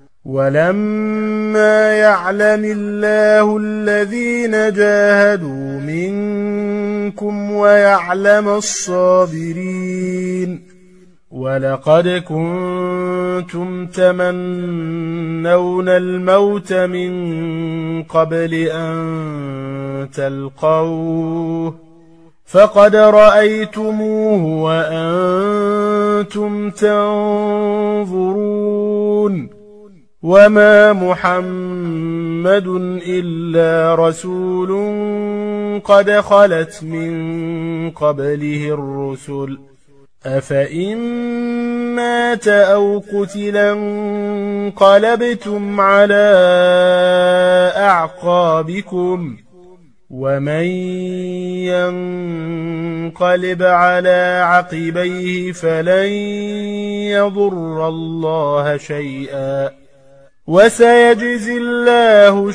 ولما يعلم الله الذين جاهدوا منكم ويعلم الصابرين ولقد كنتم تمنون الموت من قبل أن تلقوه فقد رأيتموه وأنتم تنظرون وما محمد إلا رسول قد خلت من قبله الرسل أفإن مات أو قتلا انقلبتم على أعقابكم ومن ينقلب على عقبيه فلن يضر الله شيئا وسيجزي الله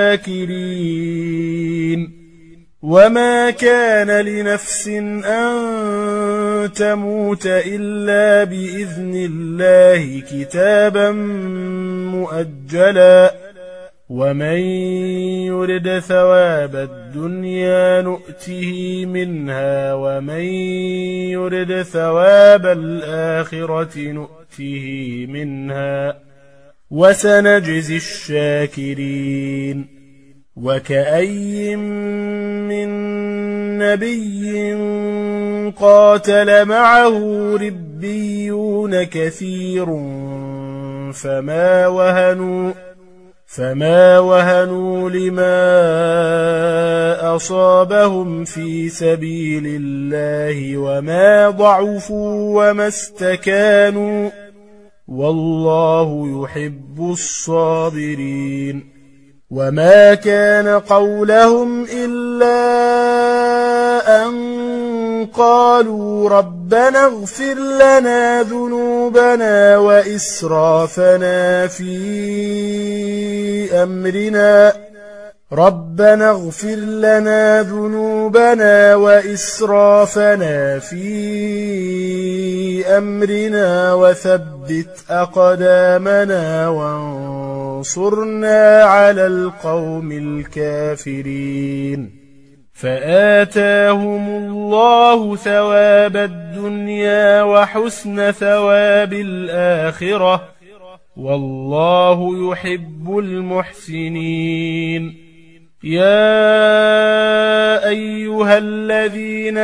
الشاكرين وما كان لنفس أن تموت إلا بإذن الله كتابا مؤجلا ومن يرد ثواب الدنيا نؤته منها ومن يرد ثواب الآخرة نؤته منها وسنجزي الشاكرين وكأي من نبي قاتل معه ربيون كثير فما وهنوا فما وهنوا لما أصابهم في سبيل الله وما ضعفوا وما استكانوا والله يحب الصابرين وما كان قولهم إلا أن قالوا ربنا اغفر لنا ذنوبنا وإسرافنا في أمرنا ربنا اغفر لنا ذنوبنا وإسرافنا في أمرنا وثبت أقدامنا وانصرنا على القوم الكافرين فآتاهم الله ثواب الدنيا وحسن ثواب الآخرة والله يحب المحسنين يا أيها الذين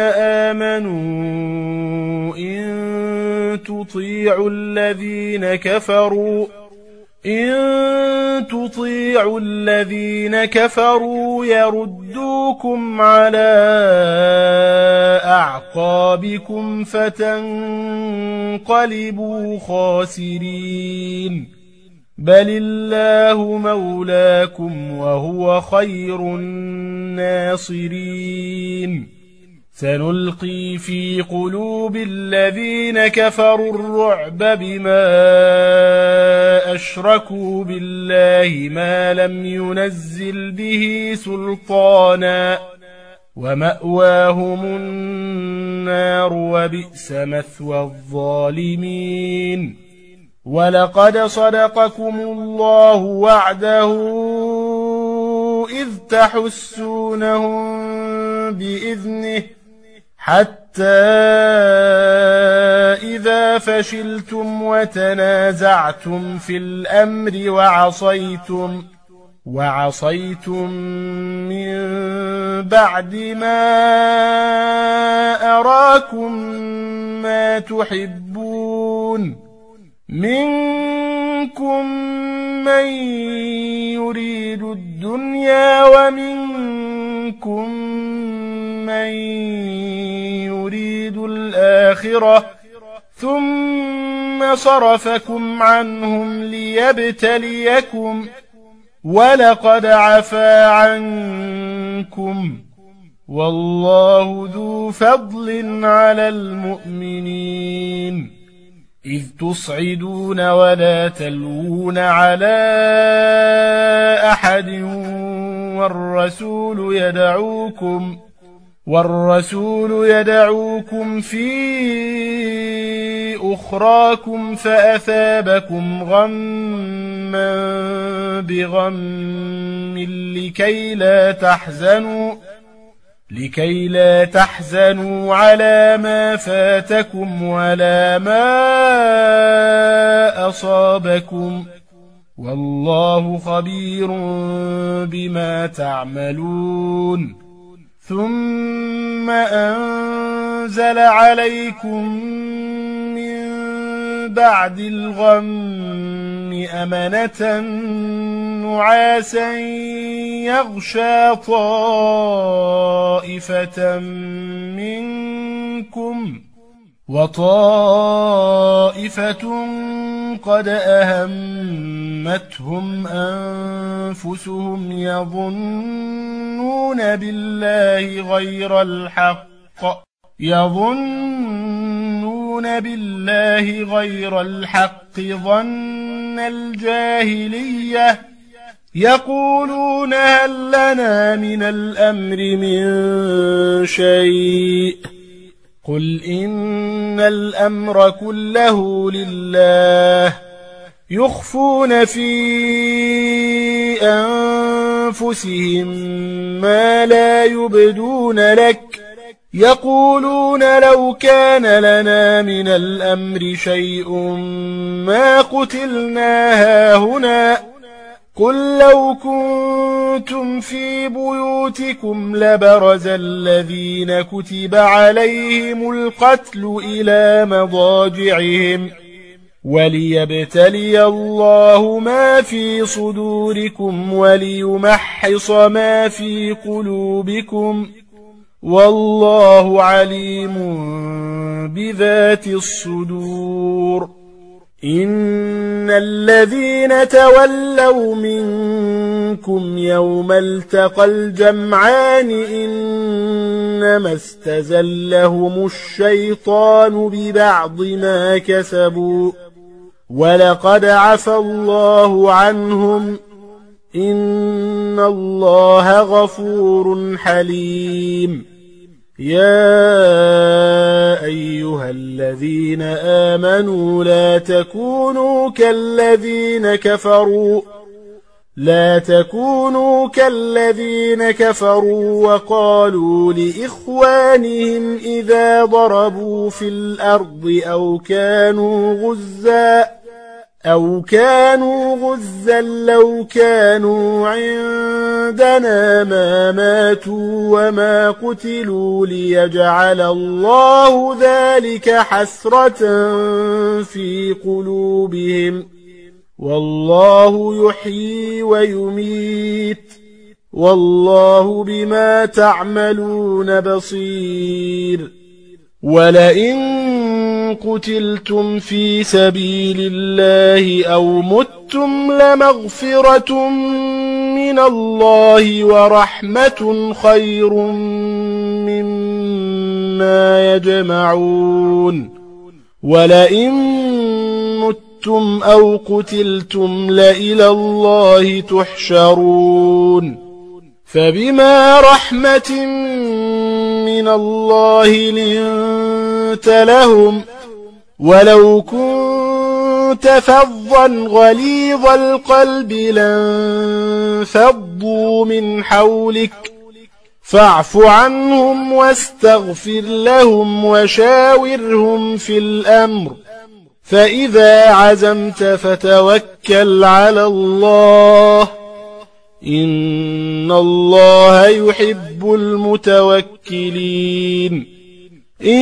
آمنوا إن تطيعوا الذين كفروا إن تطيعوا الذين كفروا يردوكم على أعقابكم فتنقلبوا خاسرين بل الله مولاكم وهو خير الناصرين سنلقي في قلوب الذين كفروا الرعب بما أشركوا بالله ما لم ينزل به سلطانا ومأواهم النار وبئس مثوى الظالمين ولقد صدقكم الله وعده إذ تحسونهم بإذنه حتى إذا فشلتم وتنازعتم في الأمر وعصيتم وعصيتم من بعد ما أراكم ما تحبون منكم من يريد الدنيا ومنكم من يريد الآخرة ثم صرفكم عنهم ليبتليكم ولقد عفا عنكم والله ذو فضل على المؤمنين إذ تصعدون ولا تلوون على أحد والرسول يدعوكم والرسول يدعوكم في أخراكم فأثابكم غما بغم لكي لا تحزنوا لكي لا تحزنوا على ما فاتكم ولا ما أصابكم والله خبير بما تعملون. ثم أنزل عليكم من بعد الغم أمنة نعاسا يغشى طائفة منكم وطائفة قد أهمتهم أنفسهم يظنون بالله غير الحق يظنون بالله غير الحق ظن الجاهلية يقولون هل لنا من الأمر من شيء قل إن الأمر كله لله يخفون في أنفسهم ما لا يبدون لك يقولون لو كان لنا من الأمر شيء ما قتلنا هاهنا قل لو كنتم في بيوتكم لبرز الذين كتب عليهم القتل إلى مضاجعهم وليبتلي الله ما في صدوركم وليمحص ما في قلوبكم والله عليم بذات الصدور. إن الذين تولوا منكم يوم التقى الجمعان إنما استزلهم الشيطان ببعض ما كسبوا ولقد عفى الله عنهم إن الله غفور حليم. يا أيها الذين آمنوا لا تكونوا كالذين كفروا لا تكونوا كالذين كفروا وقالوا لإخوانهم إذا ضربوا في الأرض أو كانوا غزا أو كانوا غزا لو كانوا عندنا ما ماتوا وما قتلوا ليجعل الله ذلك حسرة في قلوبهم والله يحيي ويميت والله بما تعملون بصير. ولئن قتلتم في سبيل الله أو متم لمغفرة من الله ورحمة خير مما يجمعون. ولئن متم أو قتلتم لإلى الله تحشرون. فبما رحمة من الله لنت لهم ولو كنت فظا غليظ القلب لانفضوا من حولك فاعف عنهم واستغفر لهم وشاورهم في الأمر فإذا عزمت فتوكل على الله إن الله يحب المتوكلين. إن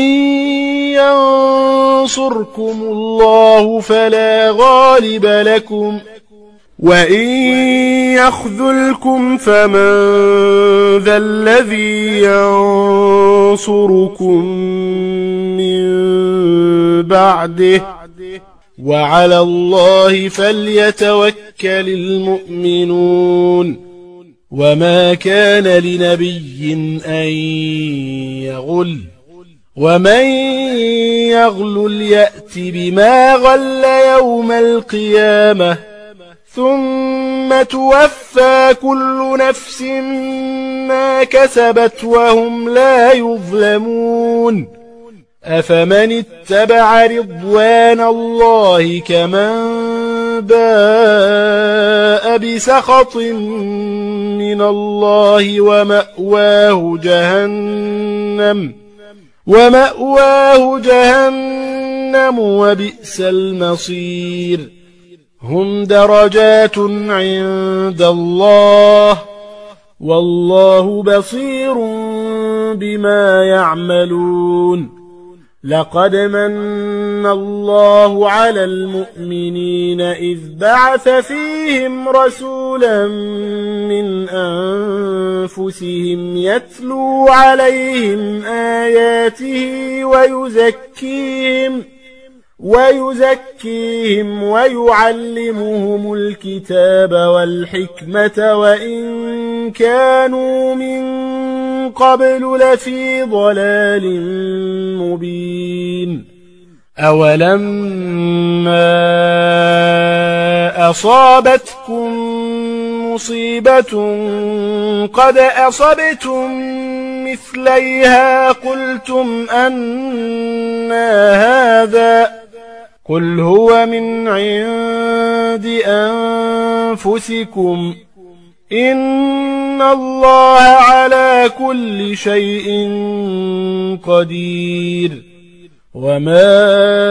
ينصركم الله فلا غالب لكم وإن يخذلكم فمن ذا الذي ينصركم من بعده وعلى الله فليتوكل المؤمنون. وما كان لنبي أن يغل ومن يغل يأت بما غل يوم القيامة ثم توفى كل نفس ما كسبت وهم لا يظلمون أفمن اتبع رضوان الله كمن باء بسخط من الله ومأواه جهنم ومأواه جهنم وبئس المصير هم درجات عند الله والله بصير بما يعملون لقد من الله على المؤمنين إذ بعث فيهم رسولا من أنفسهم يتلو عليهم آياته ويزكيهم ويزكيهم ويعلمهم الكتاب والحكمة وإن كانوا من قبل لفي ضلال مبين أولما أصابتكم مصيبة قد أصبتم مثليها قلتم أنى هذا قل هو من عند أنفسكم إن الله على كل شيء قدير وما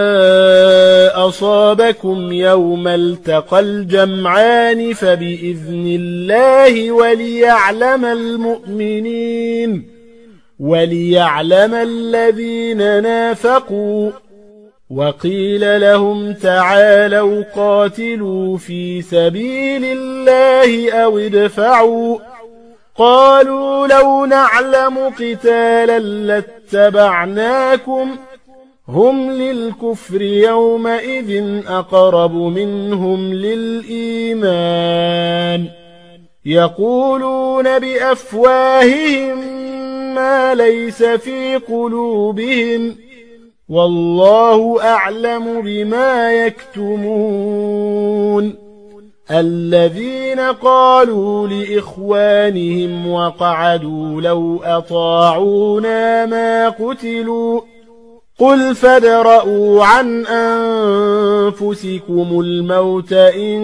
أصابكم يوم التقى الجمعان فبإذن الله وليعلم المؤمنين وليعلم الذين نافقوا وقيل لهم تعالوا قاتلوا في سبيل الله أو ادفعوا قالوا لو نعلم قتالا لاتبعناكم هم للكفر يومئذ أقرب منهم للإيمان يقولون بأفواههم ما ليس في قلوبهم والله أعلم بما يكتمون الذين قالوا لإخوانهم وقعدوا لو أطاعونا ما قتلوا قل فادرءوا عن أنفسكم الموت إن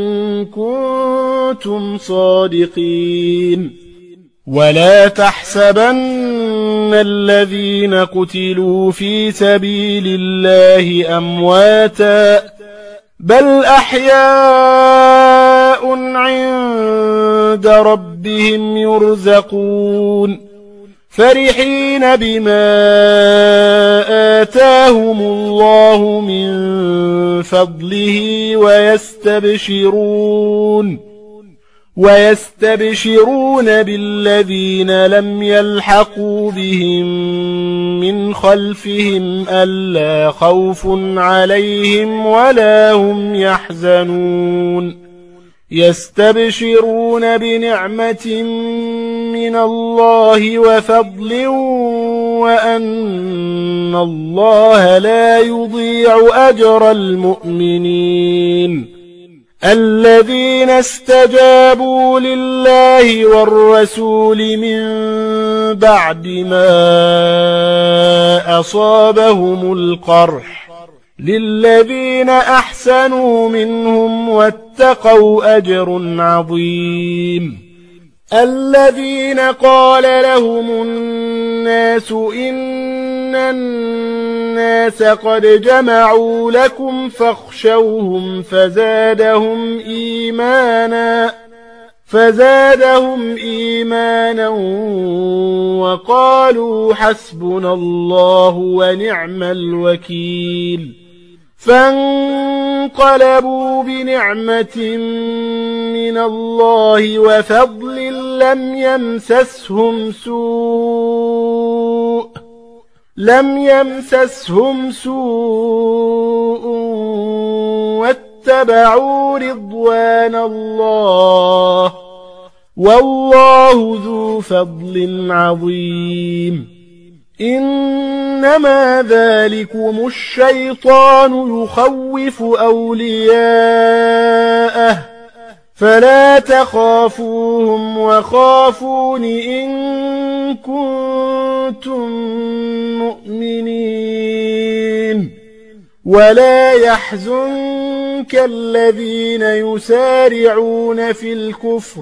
كنتم صادقين ولا تحسبن الذين قتلوا في سبيل الله أمواتا بل أحياء عند ربهم يرزقون فرحين بما آتاهم الله من فضله ويستبشرون ويستبشرون بالذين لم يلحقوا بهم من خلفهم ألا خوف عليهم ولا هم يحزنون يستبشرون بنعمة من الله وفضل وأن الله لا يضيع أجر المؤمنين الذين استجابوا لله والرسول من بعد ما أصابهم القرح للذين أحسنوا منهم واتقوا أجر عظيم الذين قال لهم الناس إن الناس قد جمعوا لكم فاخشوهم فزادهم إيمانا فزادهم إيمانا وقالوا حسبنا الله ونعم الوكيل فانقلبوا بنعمة من الله وفضل لم يمسسهم سوء لم يمسسهم سوء واتبعوا رضوان الله والله ذو فضل عظيم إنما ذلكم الشيطان يخوف أولياءه فلا تخافوهم وخافون إن كنتم مؤمنين ولا يحزنك الذين يسارعون في الكفر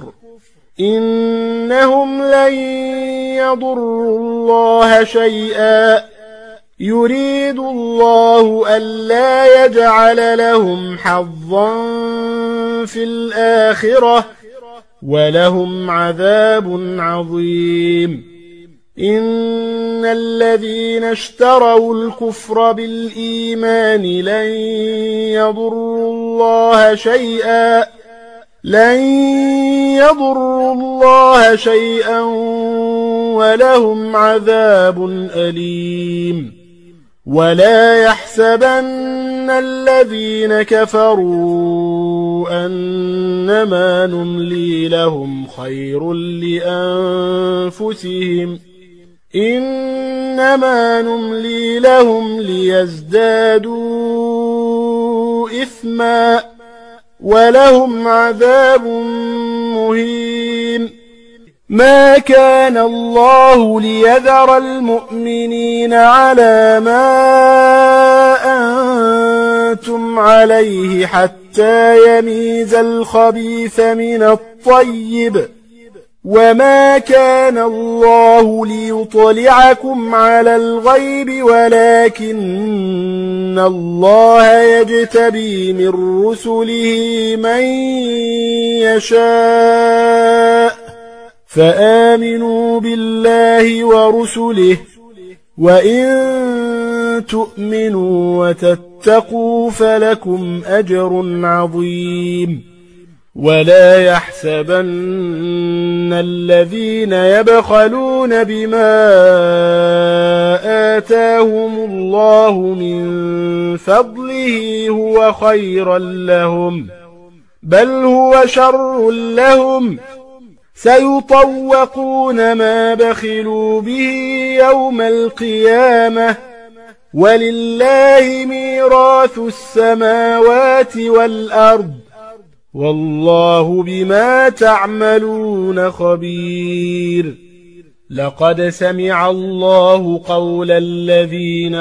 إنهم لن يضروا الله شيئا يريد الله ألا يجعل لهم حظا في الآخرة ولهم عذاب عظيم إن الذين اشتروا الكفر بالإيمان لن يضروا الله شيئا لن يضروا الله شيئا ولهم عذاب أليم ولا يحسبن الذين كفروا أنما نملي لهم خير لأنفسهم إنما نملي لهم ليزدادوا إثما ولهم عذاب مهين ما كان الله ليذر المؤمنين على ما أنتم عليه حتى يميز الخبيث من الطيب وما كان الله ليطلعكم على الغيب ولكن الله يجتبي من رسله من يشاء فآمنوا بالله ورسله وإن تؤمنوا وتتقوا فلكم أجر عظيم ولا يحسبن الذين يبخلون بما آتاهم الله من فضله هو خيرا لهم بل هو شر لهم سيطوقون ما بخلوا به يوم القيامة ولله ميراث السماوات والأرض والله بما تعملون خبير لقد سمع الله قول الذين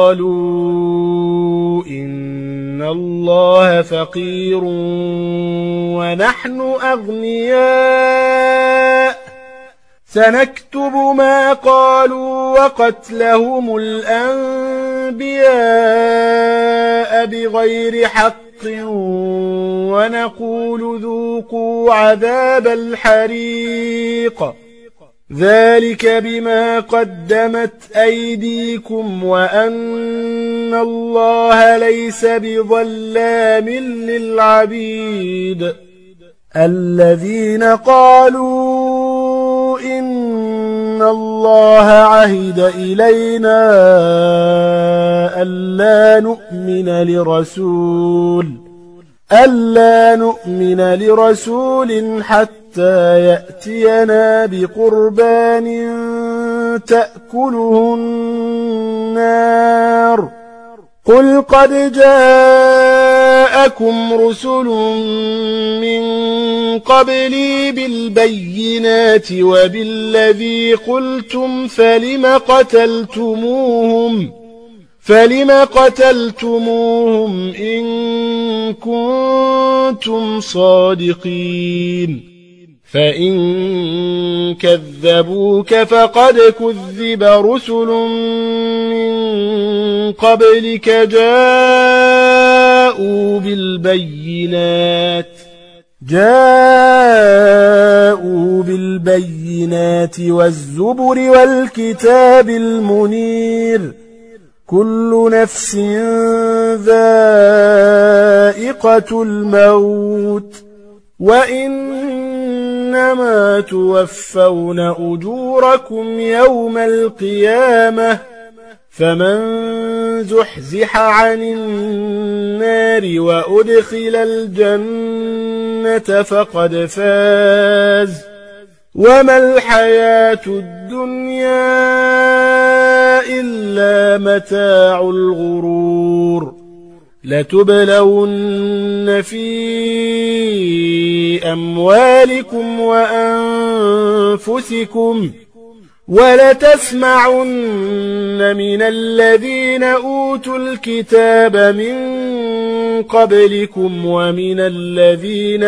قالوا إن الله فقير ونحن أغنياء سنكتب ما قالوا وقتلهم الأنبياء بغير حق ونقول ذوقوا عذاب الحريق ذلك بما قدمت أيديكم وأن الله ليس بظلام للعبيد الذين قالوا إن الله عهد إلينا ألا نؤمن لرسول ألا نؤمن لرسول حتى يأتينا بقربان تأكله النار قل قد جاءكم رسل من قبلي بالبينات وبالذي قلتم فلم قتلتموهم فلم قتلتموهم إن كنتم صادقين فإن كذبوك فقد كذب رسل من قبلك جاءوا بالبينات جاءوا بالبينات والزبر والكتاب المنير كل نفس ذائقة الموت وإنما توفون أجوركم يوم القيامة فمن زحزح عن النار وأدخل الجنة فقد فاز وما الحياة الدنيا إلا متاع الغرور لتبلون في أموالكم وأنفسكم ولتسمعن من الذين أوتوا الكتاب من قبلكم ومن الذين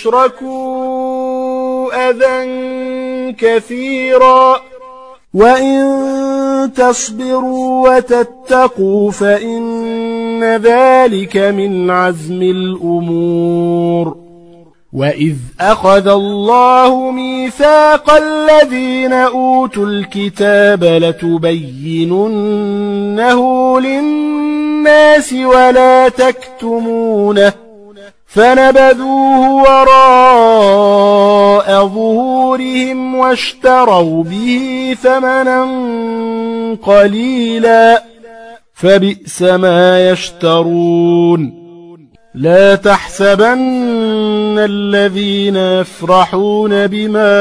أشركوا أذى كثيرا وإن تصبروا وتتقوا فإن ذلك من عزم الأمور. وإذ أخذ الله ميثاق الذين أوتوا الكتاب لتبيننه للناس ولا تكتمونه فنبذوه وراء ظهورهم واشتروا به ثمنا قليلا فبئس ما يشترون. لا تحسبن الذين يفرحون بما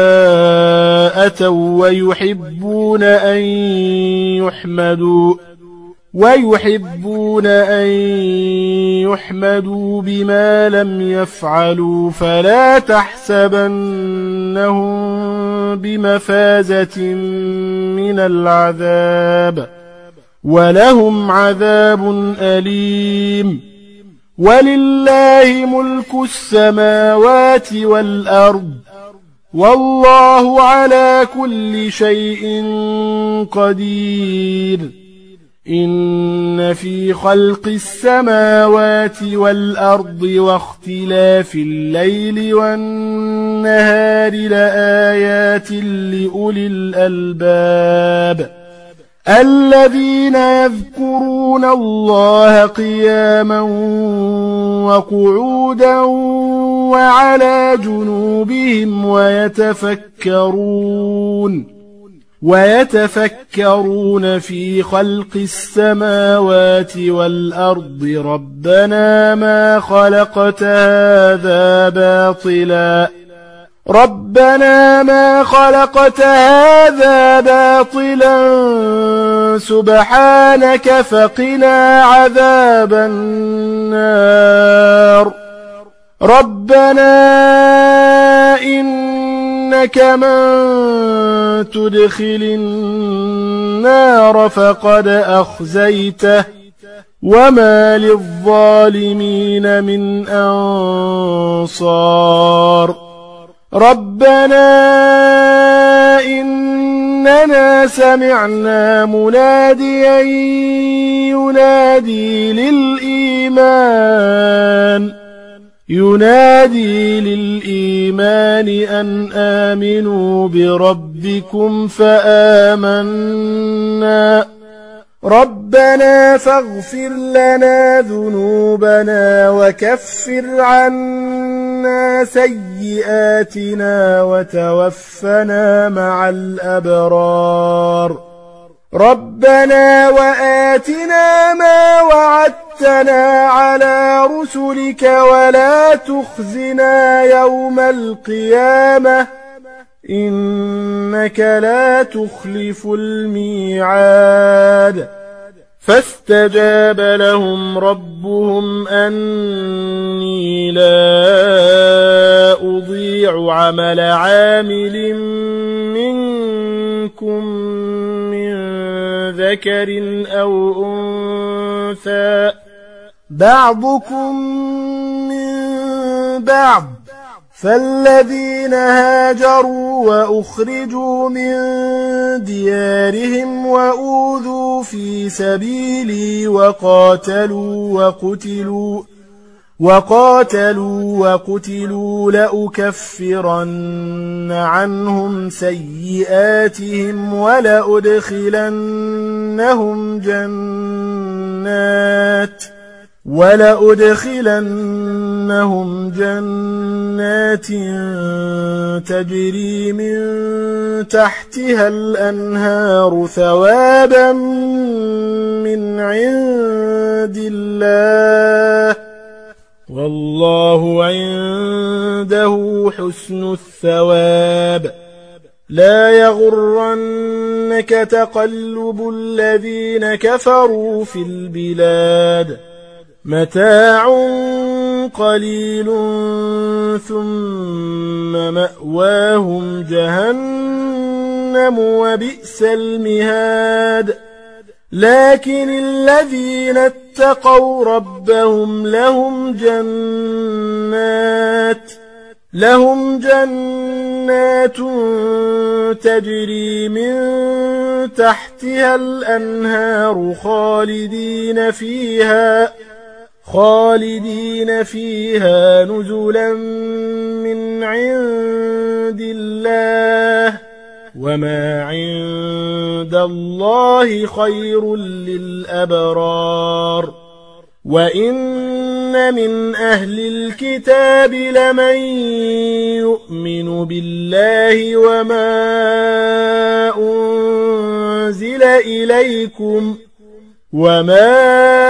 أتوا ويحبون أن يحمدوا ويحبون أن يحمدوا بما لم يفعلوا فلا تحسبنهم بمفازة من العذاب ولهم عذاب أليم. ولله ملك السماوات والأرض والله على كل شيء قدير. إن في خلق السماوات والأرض واختلاف الليل والنهار لآيات لأولي الألباب الذين يذكرون الله قياما وقعودا وعلى جنوبهم ويتفكرون ويتفكرون في خلق السماوات والأرض ربنا ما خلقت هذا باطلا ربنا ما خلقت هذا باطلا سبحانك فقنا عذاب النار. ربنا إنك من تدخل النار فقد أخزيته وما للظالمين من أنصار. ربنا إننا سمعنا مناديا ينادي للإيمان ينادي للإيمان أن آمنوا بربكم فآمنا ربنا فاغفر لنا ذنوبنا وكفر عنا سيئاتنا وتوفنا مع الأبرار. ربنا وآتنا ما وعدتنا على رسلك ولا تخزنا يوم القيامة إنك لا تخلف الميعاد. فاستجاب لهم ربهم أني لا أضيع عمل عامل منكم من ذكر أو أنثى بعضكم من بعض فالذين هاجروا وأخرجوا من ديارهم وأوذوا في سبيلي وقاتلوا وقتلوا وقاتلوا وقتلوا لأكفرن عنهم سيئاتهم ولأدخلنهم جنات ولأدخلنهم جنات تجري من تحتها الأنهار ثوابا من عند الله والله عنده حسن الثواب. لا يغرنك تقلب الذين كفروا في البلاد متاع قليل ثم مأواهم جهنم وبئس المهاد لكن الذين اتقوا ربهم لهم جنات لهم جنات تجري من تحتها الأنهار خالدين فيها خالدين فيها نزلا من عند الله وما عند الله خير للأبرار وإن من أهل الكتاب لمن يؤمن بالله وما أنزل إليكم وما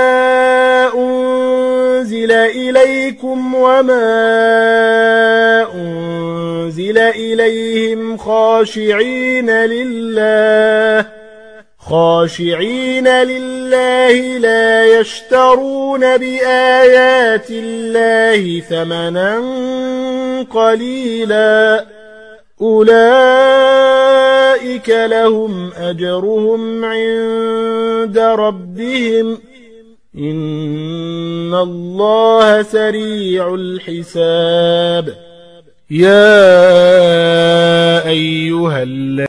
أنزل إليكم وما أنزل إليهم خاشعين لله خاشعين لله لا يشترون بآيات الله ثمنا قليلا أولئك لهم أجرهم عند ربهم إن الله سريع الحساب يا أيها الذين